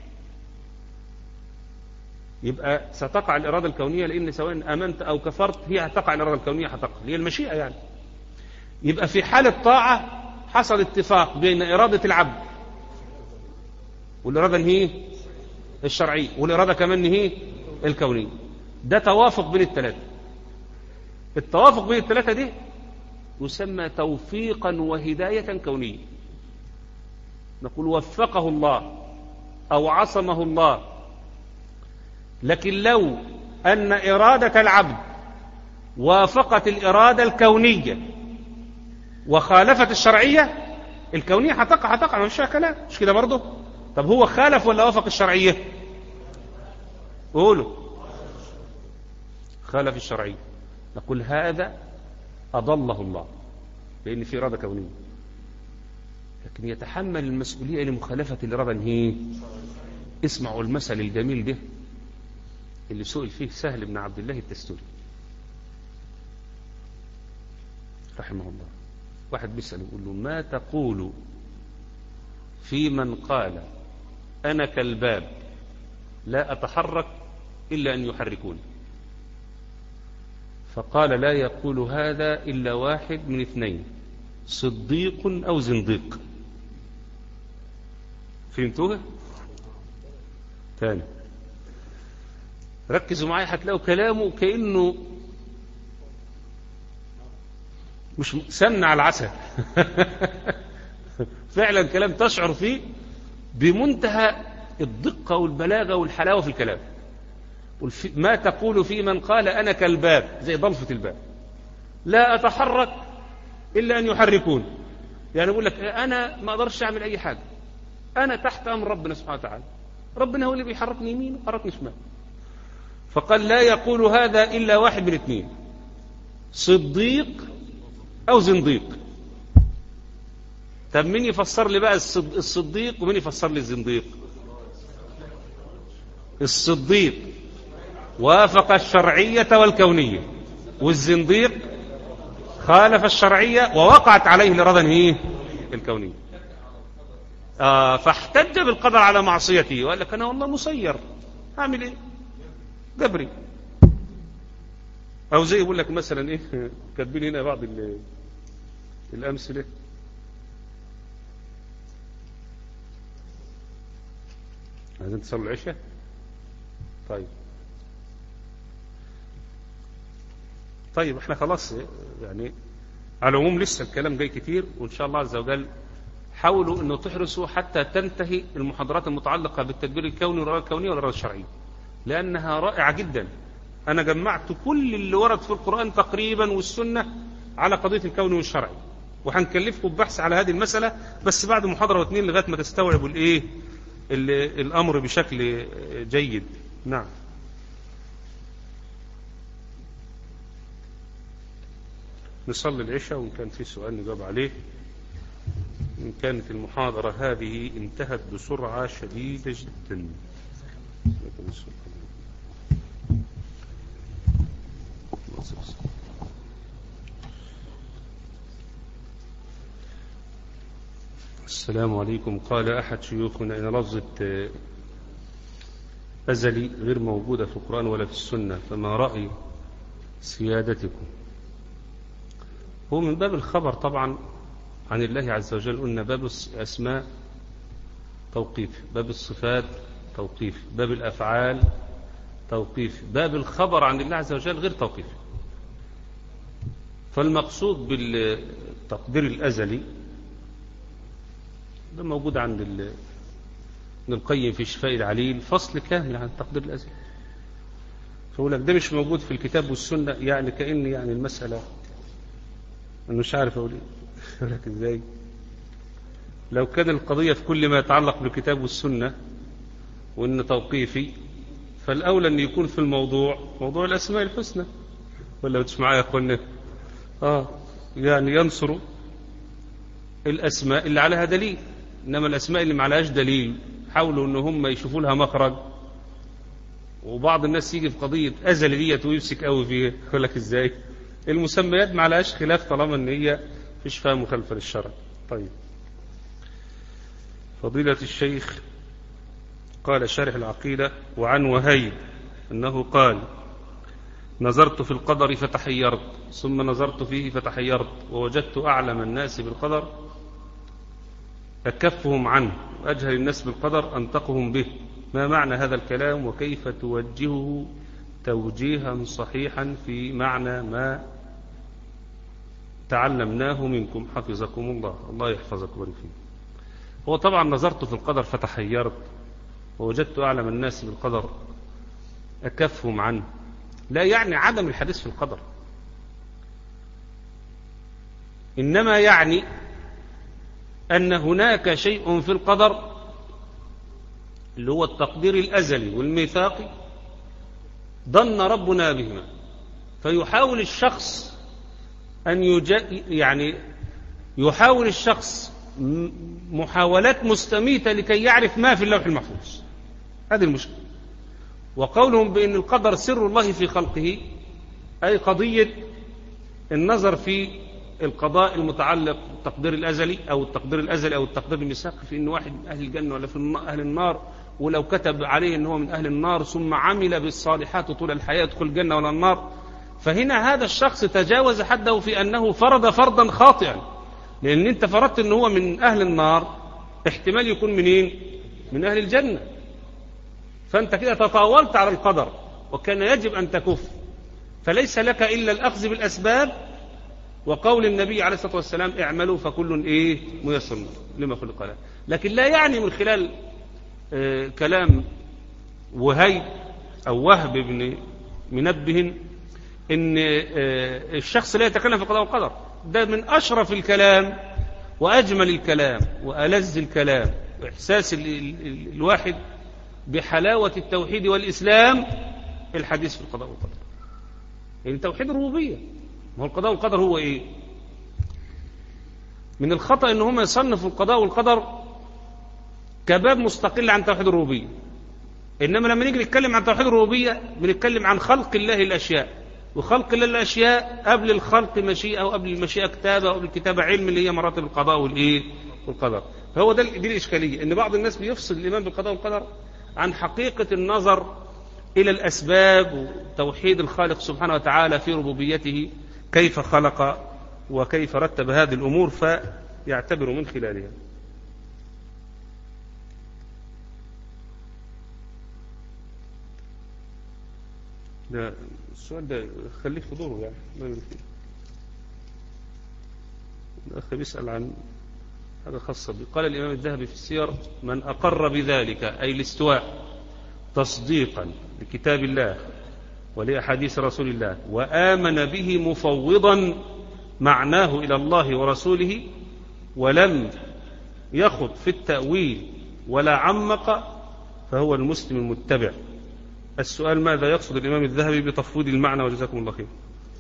يبقى ستقع الإرادة الكونية، لأن سواء آمنت أو كفرت هي هتقع الإرادة الكونية، هتقع هي المشيئة يعني. يبقى في حال الطاعة حصل اتفاق بين إرادة العبد والإرادة هي الشرعية والإرادة كمان هي الكونية. ده توافق بين الثلاثة. التوافق بين الثلاثة دي يسمى توفيقا وهداية كونية. نقول وفقه الله أو عصمه الله. لكن لو أن إرادة العبد وافقت الإرادة الكونية وخالفت الشرعية، الكونية هتقع هتقع ما فيش فيها كلام، مش كده برضه؟ طب هو خالف ولا وافق الشرعية؟ قولوا. خالف الشرعية. نقول هذا أضله الله لأن في إرادة كونية، لكن يتحمل المسؤولية لمخالفة الإرادة هي. اسمعوا المثل الجميل ده اللي سئل فيه سهل بن عبد الله التستوري رحمه الله. واحد بيسأل يقول له ما تقول في من قال أنا كالباب لا أتحرك إلا أن يحركوني؟ فقال لا يقول هذا إلا واحد من اثنين، صديق أو زنديق. فهمتوها؟ تاني ركزوا معايا هتلاقوا كلامه كأنه مش سمن على العسل. فعلا كلام تشعر فيه بمنتهى الدقة والبلاغة والحلاوة في الكلام. ما تقول في من قال أنا كالباب، زي ضلفة الباب لا أتحرك إلا أن يحركون. يعني يقول لك أنا ما أقدرش أعمل أي حاجة، أنا تحت أمر ربنا سبحانه وتعالى، ربنا هو اللي بيحركني يمين ويحركني شمال. فقال لا يقول هذا إلا واحد من اثنين، صديق أو زنديق. طب مين يفسر لي بقى الصديق ومين يفسر لي الزنديق؟ الصديق وافق الشرعية والكونية، والزنديق خالف الشرعية ووقعت عليه الإرادة هي الكونية. آه فاحتج بالقدر على معصيته وقال لك أنا والله مسير، أعمل إيه؟ جبري. أو زي يقول لك مثلا إيه، كاتبين هنا بعض الأمثلة. عايزين تصلوا العشاء؟ طيب طيب احنا خلاص يعني على العموم لسه الكلام جاي كتير، وإن شاء الله عز وجل حاولوا أنه تحرصوا حتى تنتهي المحاضرات المتعلقة بالتدبير الكوني والإرادة الكونية والإرادة الشرعية، لأنها رائعة جدا. أنا جمعت كل اللي ورد في القرآن تقريبا والسنة على قضية الكون والشرعي، وهنكلفكم ببحث على هذه المسألة بس بعد محاضرة واثنين لغاية ما تستوعبوا الإيه الأمر بشكل جيد. نعم. نصلي العشاء، وإن كان في سؤال نجاوب عليه. إن كانت المحاضرة هذه انتهت بسرعة شديدة جدا. السلام عليكم. قال أحد شيوخنا إن لفظة أزلي غير موجودة في القرآن ولا في السنة، فما رأي سيادتكم؟ هو من باب الخبر طبعا عن الله عز وجل. قلنا باب الأسماء توقيف، باب الصفات توقيف، باب الأفعال توقيف، باب الخبر عن الله عز وجل غير توقيف. فالمقصود بالتقدير الأزلي ده موجود عند ابن القيم في شفاء العليل، فصل كامل عن التقدير الأزلي. فأقول لك ده مش موجود في الكتاب والسنة، يعني كأن يعني المسألة أنا مش عارف أقول إيه. أقول لك إزاي؟ لو كان القضية في كل ما يتعلق بالكتاب والسنة وإن توقيفي، فالأولى أن يكون في الموضوع موضوع الأسماء الحسنى، ولا مش معايا يا أخوانا؟ آه يعني ينصروا الأسماء اللي عليها دليل، إنما الأسماء اللي ما عليهاش دليل حاولوا إن هم يشوفوا لها مخرج. وبعض الناس يجي في قضية أزل ديت ويمسك قوي فيها. يقول لك إزاي؟ المسميات ما عليهاش خلاف طالما إن هي فيش فيها مخالفة للشرع. طيب، فضيلة الشيخ قال شارح العقيدة: وعن وهيب أنه قال: نظرت في القدر فتحيرت، ثم نظرت فيه فتحيرت، ووجدت أعلم الناس بالقدر أكفهم عنه، وأجهل الناس بالقدر أنطقهم به. ما معنى هذا الكلام، وكيف توجهه توجيها صحيحا في معنى ما تعلمناه منكم حفظكم الله؟ الله يحفظكم ويبارك فيكم. هو طبعا نظرت في القدر فتحيرت ووجدت أعلم الناس بالقدر أكفهم عنه لا يعني عدم الحديث في القدر، إنما يعني أن هناك شيء في القدر اللي هو التقدير الأزلي والميثاقي ظن ربنا بهما، فيحاول الشخص أن يج... يعني يحاول الشخص محاولات مستميتة لكي يعرف ما في اللوح المحفوظ. هذه المشكلة. وقولهم بأن القدر سر الله في خلقه، أي قضية النظر في القضاء المتعلق بالتقدير الأزلي أو التقدير الأزلي أو التقدير الميثاقي في أن واحد من أهل الجنة ولا في أهل النار، ولو كتب عليه أنه من أهل النار ثم عمل بالصالحات طول الحياة يدخل الجنة ولا النار. فهنا هذا الشخص تجاوز حده في أنه فرض فرضا خاطئا، لأن أنت فرضت أنه هو من أهل النار، احتمال يكون منين؟ من أهل الجنة. فأنت كده تطاولت على القدر، وكان يجب أن تكف. فليس لك إلا الأخذ بالأسباب، وقول النبي عليه الصلاة والسلام: اعملوا فكل إيه ميسر لما خلق له. لكن لا يعني من خلال آه كلام وهيب أو وهب بن منبه إن آه الشخص لا يتكلم في القضاء والقدر. ده من أشرف الكلام وأجمل الكلام وألذ الكلام، وإحساس ال ال الواحد بحلاوة التوحيد والإسلام الحديث في القضاء والقدر. يعني توحيد الربوبية، ما هو القضاء والقدر هو إيه؟ من الخطأ إن هم يصنفوا القضاء والقدر كباب مستقل عن توحيد الربوبية. إنما لما نيجي نتكلم عن توحيد الربوبية بنتكلم عن خلق الله الأشياء، وخلق الله الأشياء قبل الخلق مشيئة، وقبل المشيئة كتابة، وقبل الكتابة علم، اللي هي مراتب القضاء والإيه والقدر. فهو ده دي الإشكالية، إن بعض الناس بيفصل الإيمان بالقضاء والقدر عن حقيقة النظر إلى الأسباب وتوحيد الخالق سبحانه وتعالى في ربوبيته، كيف خلق وكيف رتب هذه الأمور، فيعتبر من خلالها. ده السؤال ده خليه في دوره، يعني ما يمكن. الأخ بيسأل عن حاجة خاصة به. قال الإمام الذهبي في السير: من أقر بذلك، أي الاستواء، تصديقا لكتاب الله ولأحاديث رسول الله، وآمن به مفوضا معناه إلى الله ورسوله، ولم يخض في التأويل ولا عمق، فهو المسلم المتبع. السؤال: ماذا يقصد الإمام الذهبي بتفويض المعنى؟ وجزاكم الله خير.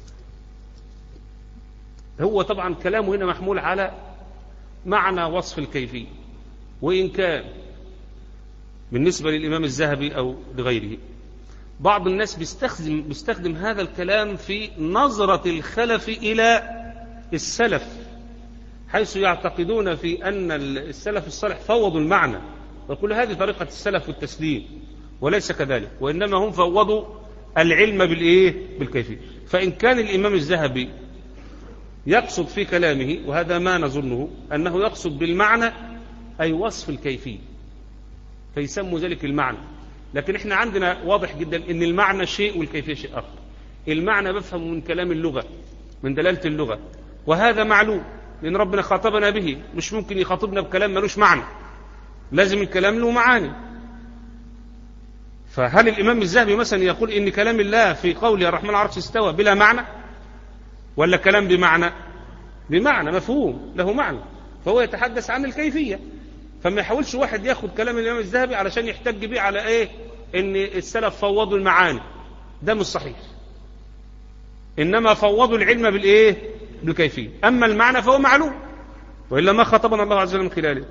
هو طبعا كلامه هنا محمول على معنى وصف الكيفية، وإن كان بالنسبة للإمام الذهبي أو لغيره بعض الناس بيستخدم, بيستخدم هذا الكلام في نظرة الخلف إلى السلف، حيث يعتقدون في أن السلف الصالح فوضوا المعنى، وكل هذه طريقة السلف والتسليم، وليس كذلك، وإنما هم فوضوا العلم بالإيه؟ بالكيفية. فإن كان الإمام الذهبي يقصد في كلامه، وهذا ما نظنه، أنه يقصد بالمعنى أي وصف الكيفية، فيسموا ذلك المعنى. لكن احنا عندنا واضح جدا ان المعنى شيء والكيفية شيء آخر. المعنى بفهمه من كلام اللغة، من دلالة اللغة، وهذا معلوم لأن ربنا خاطبنا به، مش ممكن يخاطبنا بكلام ملوش معنى، لازم الكلام له معاني. فهل الإمام الذهبي مثلا يقول إن كلام الله في قوله الرحمن على العرش استوى بلا معنى، ولا كلام بمعنى؟ بمعنى مفهوم له معنى، فهو يتحدث عن الكيفية. فما يحاولش واحد ياخد كلام الإمام الذهبي علشان يحتج بيه على إيه إن السلف فوضوا المعاني، ده مش صحيح. إنما فوضوا العلم بالإيه؟ بالكيفية. أما المعنى فهو معلوم، وإلا ما خطبنا الله عز وجل من خلاله.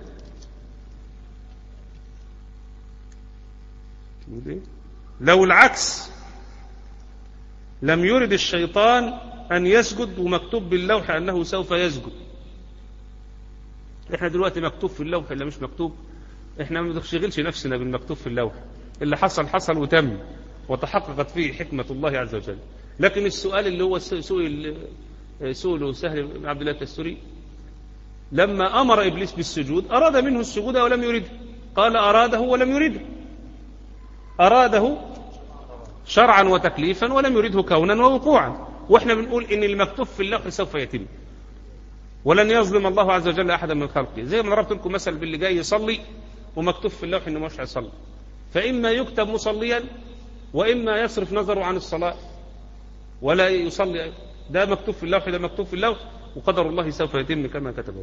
لو العكس لم يرد الشيطان أن يسجد ومكتوب باللوح أنه سوف يسجد. إحنا دلوقتي مكتوب في اللوح إلا مش مكتوب، إحنا ما بنشغلش نفسنا بالمكتوب في اللوح، اللي حصل حصل وتم وتحققت فيه حكمة الله عز وجل. لكن السؤال اللي هو سئل سئله سهل بن عبد الله التستري لما أمر إبليس بالسجود أراد منه السجود ولم يرده، قال أراده ولم يرده، أراده شرعا وتكليفا ولم يرده كونا ووقوعا. وإحنا بنقول إن المكتوب في اللوح سوف يتم، ولن يظلم الله عز وجل أحدا من خلقه. زي ما ضربت لكم مثل باللي جاي يصلي ومكتوب في اللوح إنه مش هيصلي، فإما يكتب مصليا وإما يصرف نظره عن الصلاة ولا يصلي. ده مكتوب في اللوح، ده مكتوب في اللوح، وقدر الله سوف يتم كما كتبه.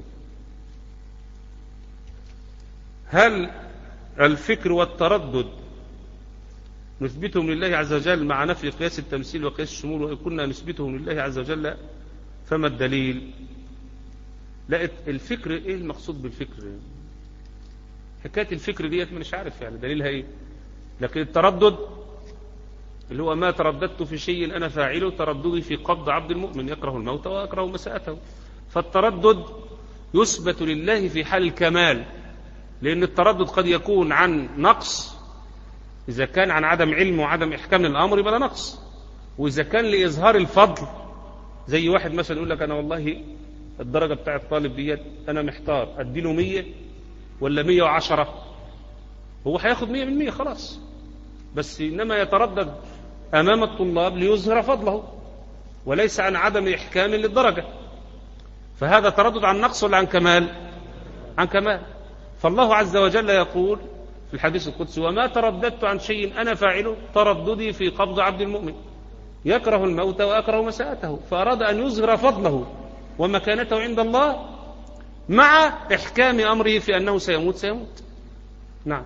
هل الفكر والتردد نثبتهم لله عز وجل مع نفي قياس التمثيل وقياس الشمول، وإن كنا نثبتهم لله عز وجل فما الدليل؟ لا، الفكر ايه المقصود بالفكر؟ حكاية الفكر ديت مش عارف يعني دليلها ايه. لكن التردد اللي هو ما ترددت في شيء أنا فاعله ترددي في قبض عبد المؤمن يكره الموت ويكره مساءته. فالتردد يثبت لله في حال الكمال، لأن التردد قد يكون عن نقص، إذا كان عن عدم علم وعدم إحكام للأمر يبقى نقص، وإذا كان لإظهار الفضل زي واحد مثلا يقول لك أنا والله الدرجة بتاع الطالب ديت أنا محتار أديله مية ولا مية وعشرة، هو هياخد مية من مية خلاص، بس إنما يتردد أمام الطلاب ليظهر فضله وليس عن عدم إحكام للدرجة. فهذا تردد عن نقص ولا عن كمال؟ عن كمال. فالله عز وجل يقول في الحديث القدسي وما ترددت عن شيء أنا فاعله ترددي في قبض عبد المؤمن يكره الموت ويكره مساءته. فأراد أن يظهر فضله ومكانته عند الله مع إحكام أمره في أنه سيموت سيموت. نعم.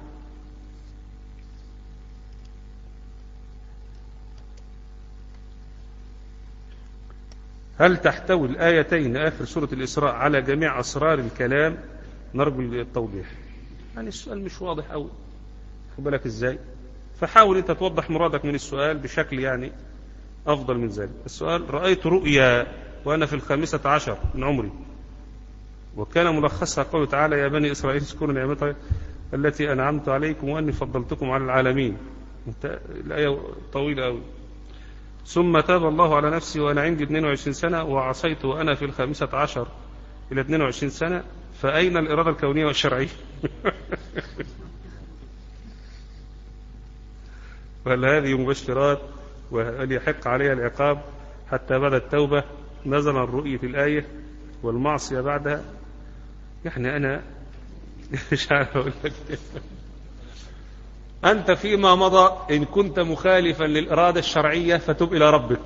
هل تحتوي الآيتين آخر سورة الإسراء على جميع أسرار الكلام؟ نرجو التوضيح. يعني السؤال مش واضح أوي، خد بالك إزاي؟ فحاول أنت توضح مرادك من السؤال بشكل يعني أفضل من ذلك. السؤال: رأيت رؤيا وأنا في الخامسة عشر من عمري، وكان ملخصها قوله تعالى يا بني إسرائيل اذكروا نعمتي التي أنعمت عليكم وأني فضلتكم على العالمين. الآية طويلة أوي. ثم تاب الله على نفسي وأنا عندي اثنين وعشرين سنة وعصيت وأنا في الخامسة عشر إلى اثنين وعشرين سنة، فأين الإرادة الكونية والشرعية؟ وهل هذه مبشرات وهل يحق عليها العقاب حتى بعد التوبة نظرا رؤية الآية والمعصية بعدها؟ يعني أنا مش عارف أقول لك. أنت فيما مضى إن كنت مخالفا للإرادة الشرعية فتب إلى ربك،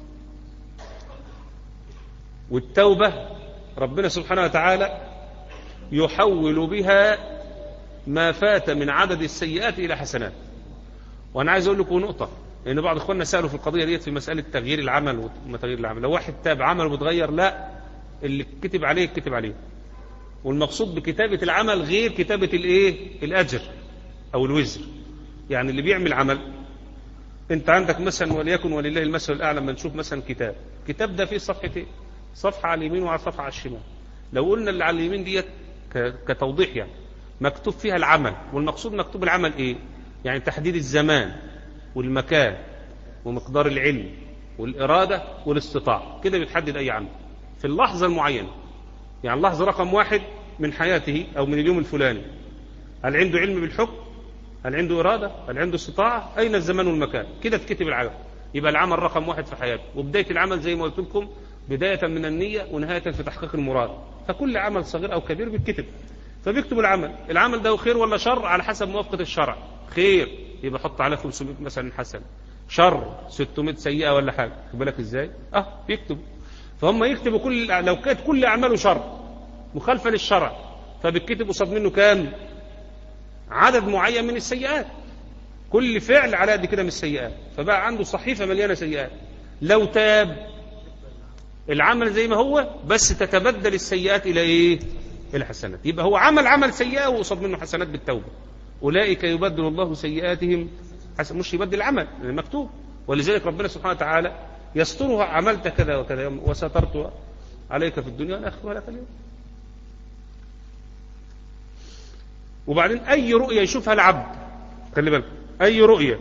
والتوبة ربنا سبحانه وتعالى يحول بها ما فات من عدد السيئات إلى حسنات. وأنا عايز أقول لكم نقطة، لأن بعض إخواننا سألوا في القضية ديت في مسألة تغيير العمل وما تغيير العمل. لو واحد تاب عمل وبتغير، لا، اللي كتب عليه كتب عليه، والمقصود بكتابة العمل غير كتابة الإيه؟ الأجر أو الوزر. يعني اللي بيعمل عمل، أنت عندك مثلا وليكن ولله المثل الأعلى، ما نشوف مثلا كتاب كتاب ده فيه صفحتين، صفحة على اليمين وعلى صفحة على الشمال. لو قلنا اللي على اليمين ديت كتوضيح يعني مكتوب فيها العمل، والمقصود مكتوب العمل إيه؟ يعني تحديد الزمان والمكان ومقدار العلم والإرادة والاستطاعة، كده بتحدد أي عمل في اللحظة المعينة. يعني اللحظة رقم واحد من حياته أو من اليوم الفلاني، هل عنده علم بالحكم؟ هل عنده إرادة؟ هل عنده استطاعة؟ أين الزمان والمكان؟ كده تكتب العمل، يبقى العمل رقم واحد في حياته. وبداية العمل زي ما قلت لكم بداية من النية ونهاية في تحقيق المراد. فكل عمل صغير أو كبير بيتكتب، فبيكتب العمل. العمل ده خير ولا شر على حسب موافقة الشرع. خير يبقى حط على خمسمائة مثلا حسنة، شر ستمائة سيئة ولا حاجة، خد بالك ازاي؟ اه بيكتبوا. فهم يكتبوا كل، لو كانت كل اعماله شر مخالفة للشرع فبيكتب قصاد منه كام؟ عدد معين من السيئات، كل فعل على قد كده من السيئات، فبقى عنده صحيفة مليانة سيئات. لو تاب العمل زي ما هو، بس تتبدل السيئات الى ايه؟ الى حسنات. يبقى هو عمل عمل سيئة وقصاد منه حسنات بالتوبة. اولئك يبدل الله سيئاتهم حسن، مش يبدل العمل المكتوب. ولذلك ربنا سبحانه وتعالى يسترها، عملت كذا وكذا وسترت عليك في الدنيا والاخره لك اليوم. وبعدين اي رؤية يشوفها العبد، خلي بالك، اي رؤية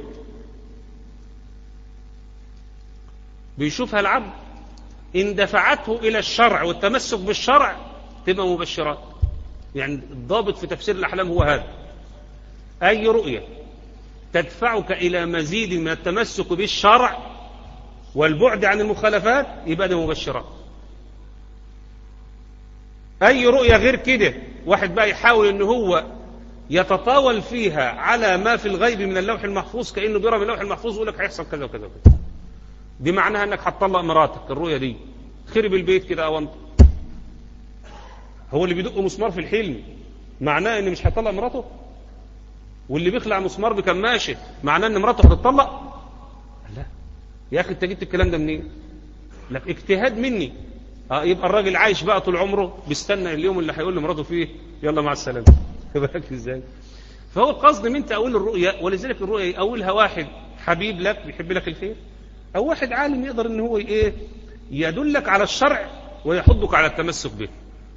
بيشوفها العبد ان دفعته الى الشرع والتمسك بالشرع تبقى مبشرات. يعني الضابط في تفسير الاحلام هو هذا، اي رؤية تدفعك الى مزيد من التمسك بالشرع والبعد عن المخالفات يبقى ده مبشرات. اي رؤية غير كده، واحد بقى يحاول ان هو يتطاول فيها على ما في الغيب من اللوح المحفوظ، كأنه بيرى من اللوح المحفوظ ويقول لك هيحصل كذا وكذا وكذا، دي معناها انك هتطلق مراتك. الرؤية دي خرب البيت كده او انت، هو اللي بيدق مسمار في الحلم معناه ان مش هيطلق مراته؟ واللي بيخلع مسمار بكماشه معناه ان مراته هتطلق؟ لا يا اخي، انت جبت الكلام ده منين؟ لا اجتهاد مني. اه يبقى الراجل عايش بقى طول عمره بيستنى اليوم اللي هيقول لمراته فيه يلا مع السلامه. بالك ازاي؟ فهو القصد من تأويل الرؤيا. ولذلك الرؤيا يأولها واحد حبيب لك بيحب لك الخير، او واحد عالم يقدر ان هو ايه يدلك على الشرع ويحضك على التمسك به.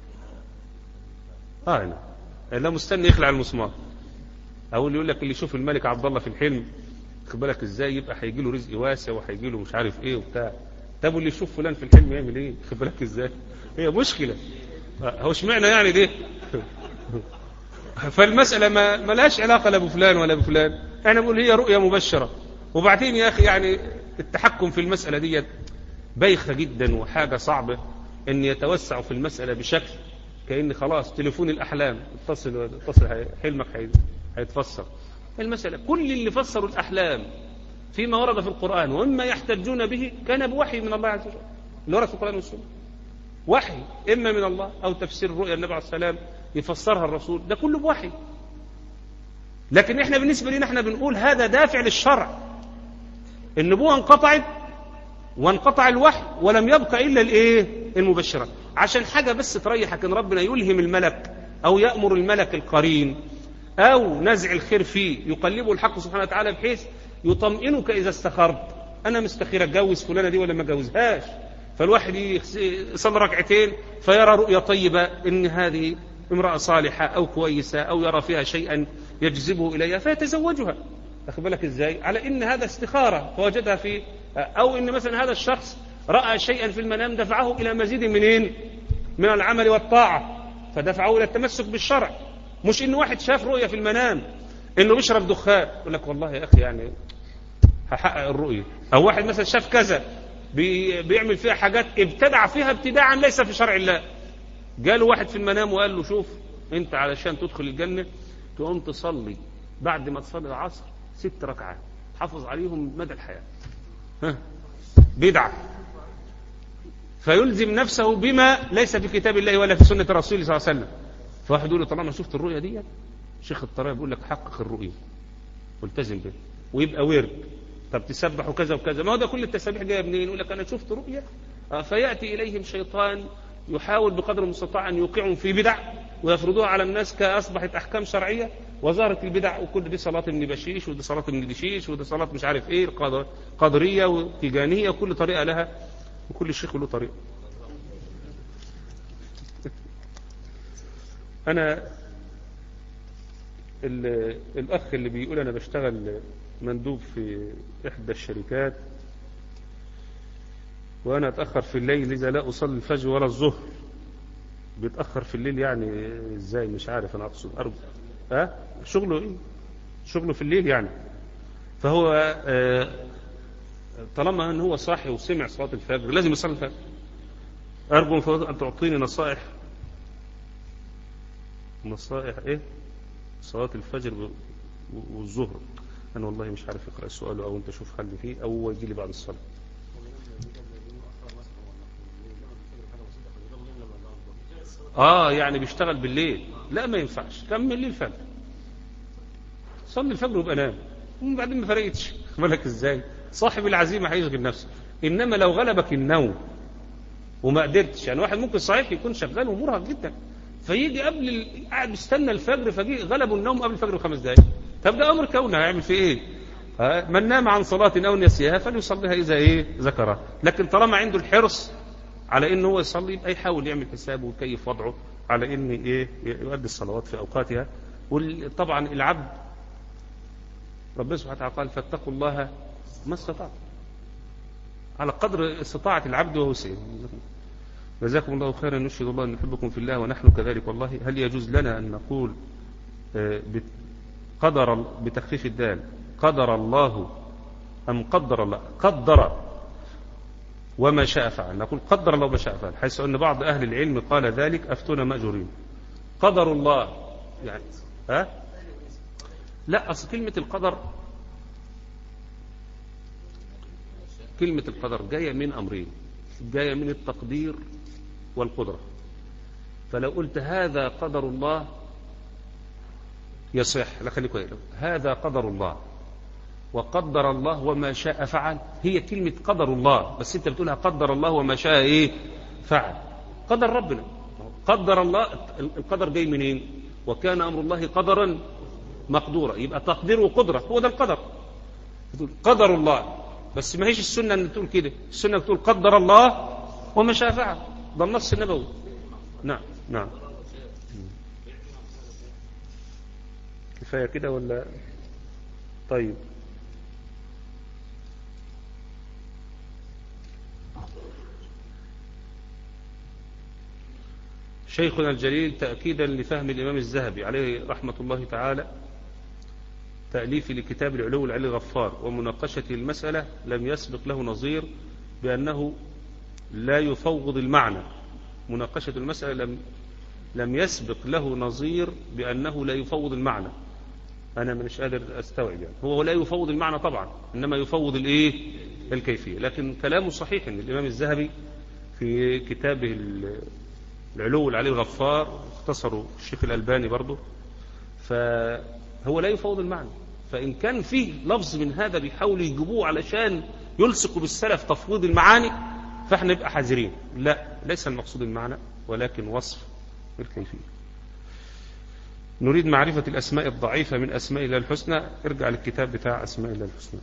اه هنا لا مستني يخلع المسمار، او اللي يقول لك اللي يشوف الملك عبد الله في الحلم، خد بالك ازاي، يبقى هيجي له رزق واسع وهيجي له مش عارف ايه وبتاع. طب واللي يشوف فلان في الحلم يعمل ايه؟ خد بالك ازاي، هي مشكله. هو اشمعنى يعني دي؟ فالمسألة ما ملهاش علاقة لا بفلان ولا بفلان، احنا بنقول هي رؤية مبشرة. وبعدين يا اخي يعني التحكم في المسألة دي بايخة جدا وحاجة صعبة، ان يتوسعوا في المسألة بشكل كأن خلاص تليفون الأحلام اتصل اتصل حلمك هيتفسر. المسألة كل اللي فسروا الأحلام فيما ورد في القرآن ومما يحتجون به كان بوحي من الله عز وجل، اللي ورد في القرآن والسنة وحي إما من الله أو تفسير الرؤيا النبي عليه السلام يفسرها الرسول، ده كله بوحي. لكن احنا بالنسبة لنا احنا بنقول هذا دافع للشرع، النبوة انقطعت وانقطع الوحي ولم يبقى إلا الايه المبشرات، عشان حاجة بس تريحك ان ربنا يلهم الملك او يأمر الملك القرين او نزع الخير فيه يقلبه الحق سبحانه وتعالى بحيث يطمئنك اذا استخرت، انا مستخير اتجوز فلانة دي ولا ما اتجوزهاش، فالواحد يصلي ركعتين فيرى رؤيا طيبة ان هذه امرأة صالحة او كويسة او يرى فيها شيئا يجذبه اليها فيتزوجها. أخذ بالك ازاي؟ على ان هذا استخارة فوجدها في، او ان مثلا هذا الشخص رأى شيئا في المنام دفعه الى مزيد منين من العمل والطاعة فدفعه الى التمسك بالشرع. مش ان واحد شاف رؤية في المنام انه بيشرب دخان يقول لك والله يا اخي يعني هحقق الرؤية، او واحد مثلا شاف كذا بي بيعمل فيها حاجات ابتدع فيها ابتداعا ليس في شرع الله. جاله واحد في المنام وقال له شوف انت علشان تدخل الجنة تقوم تصلي بعد ما تصلي العصر ست ركعات حافظ عليهم مدى الحياة، ها بدعة، فيلزم نفسه بما ليس في كتاب الله ولا في سنة رسوله صلى الله عليه وسلم. فواحد يقول له طالما شفت الرؤية دي، شيخ الطريقة بيقول لك حقق الرؤية والتزم به ويبقى ورد. طب تسبح وكذا وكذا، ما هو ده كل التسابيح جايه منين؟ يقول لك انا شفت رؤية. فيأتي اليهم شيطان يحاول بقدر المستطاع ان يوقعهم في بدع ويفرضوها على الناس كأصبحت احكام شرعية، وظهرت البدع وكل دي صلاة ابن بشيش ودي صلاة ابن دشيش ودي صلاة مش عارف ايه قادرية وتيجانية، وكل طريقة لها وكل شيخ له طريقة. انا الاخ اللي بيقول انا بشتغل مندوب في احدى الشركات وانا اتأخر في الليل لذا لا اصلي الفجر ولا الظهر، بيتأخر في الليل يعني ازاي؟ مش عارف انا اقصد ارجو ها شغله ايه؟ شغله في الليل يعني. فهو آه طالما ان هو صاحي وسمع صلاة الفجر لازم يصلي الفجر. ارجو ان تعطيني نصائح نصائح ايه صلاة الفجر والظهر. أنا والله مش عارف اقرأ السؤال، أو أنت شوف حل فيه، أو هو يجي لي بعد الصلاة. آه يعني بيشتغل بالليل، لا ما ينفعش، كمل لي الفجر، صلي الفجر ويبقى نام، وبعدين ما فرقتش. بالك إزاي؟ صاحب العزيمة هيشغل نفسه. إنما لو غلبك النوم وما قدرتش، يعني واحد ممكن صحيح يكون شغال ومرهق جدا، فيجي قبل ال... قاعد يستنى الفجر، فجي غلبه النوم قبل الفجر بخمس دقائق، طب ده امر كونه، هيعمل فيه ايه؟ ها؟ من نام عن صلاة او نسيها فليصليها اذا ايه ذكرها. لكن طالما عنده الحرص على انه هو يصلي، يبقى يحاول يعمل حسابه ويكيف وضعه على ان ايه يؤدي الصلوات في اوقاتها. وطبعا العبد ربنا سبحانه وتعالى قال فاتقوا الله ما استطعتم، على قدر استطاعة العبد ووسعه. جزاكم الله خيرا، نشهد الله أن نحبكم في الله ونحن كذلك والله. هل يجوز لنا أن نقول قدر بتخفيف الدال قدر الله أم قدر الله؟ قدر وما شاء فعل، نقول قدر الله وما شاء فعل، حيث أن بعض أهل العلم قال ذلك أفتونا مأجورين. قدر الله يعني ها؟ لا، أصل كلمة القدر كلمة القدر جاية من أمرين، جاية من التقدير والقدرة. فلو قلت هذا قدر الله يصح، لا خليك كويس، هذا قدر الله وقدر الله وما شاء فعل، هي كلمة قدر الله، بس انت بتقولها قدر الله وما شاء ايه فعل. قدر ربنا، قدر الله، القدر جاي منين؟ وكان أمر الله قدرا مقدورا، يبقى تقدير وقدرة هو ده القدر. بتقول قدر الله، بس ما هيش السنة ان تقول كده، السنة بتقول قدر الله وما شاء فعل، ده النص النبوي. نعم نعم. كفاية كده ولا؟ طيب شيخنا الجليل تأكيدا لفهم الإمام الذهبي عليه رحمة الله تعالى تأليف لكتاب العلو العلي الغفار ومناقشة المسألة لم يسبق له نظير بأنه لا يفوض المعنى. مناقشة المسألة لم لم يسبق له نظير بأنه لا يفوض المعنى. أنا مش قادر أستوعب، يعني هو لا يفوض المعنى طبعا، إنما يفوض الإيه الكيفية. لكن كلامه صحيح أن الإمام الذهبي في كتابه العلو العلي الغفار اختصروا الشيخ الألباني برضه، فهو لا يفوض المعنى. فإن كان فيه لفظ من هذا بيحاولوا يجيبوه علشان يلصقوا بالسلف تفويض المعاني، فاحنا نبقى حذرين. لا، ليس المقصود المعنى ولكن وصف الكيفية. نريد معرفة الأسماء الضعيفة من أسماء الله الحسنى، ارجع للكتاب بتاع أسماء الله الحسنى.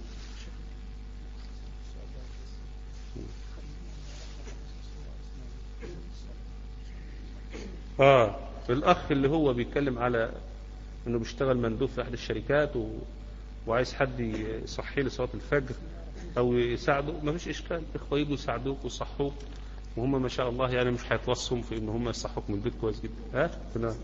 آه الأخ اللي هو بيتكلم على أنه بيشتغل مندوب في أحد الشركات و... وعايز حد يصحي له صلاة الفجر أو يساعده، ما فيش إشكال، إخوة يجوا يساعدوك ويصحوك، وهم ما شاء الله يعني مش هيتوصهم في إن هم يصحوك من البيت كويس جدا. ها نعم.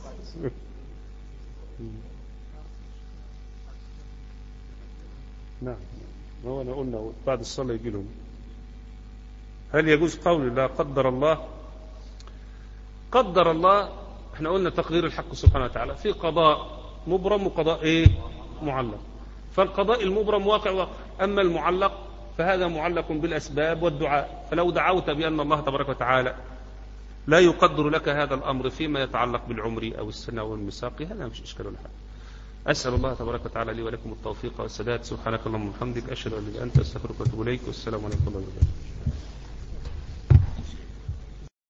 نعم هو أنا قلنا بعد الصلاة يجي لهم. هل يجوز قول لا قدر الله؟ قدر الله احنا قلنا تقدير الحق سبحانه وتعالى في قضاء مبرم وقضاء ايه معلق. فالقضاء المبرم واقع واقع، اما المعلق فهذا معلق بالاسباب والدعاء. فلو دعوت بان الله تبارك وتعالى لا يقدر لك هذا الامر فيما يتعلق بالعمر او السنه والميثاق، هذا مش اشكال ولا حاجه. اسال الله تبارك وتعالى لي ولكم التوفيق والسداد. سبحانك اللهم وبحمدك اشهد ان لا اله الا انت استغفرك واتوب اليك، والسلام عليكم ورحمه الله وبركاته.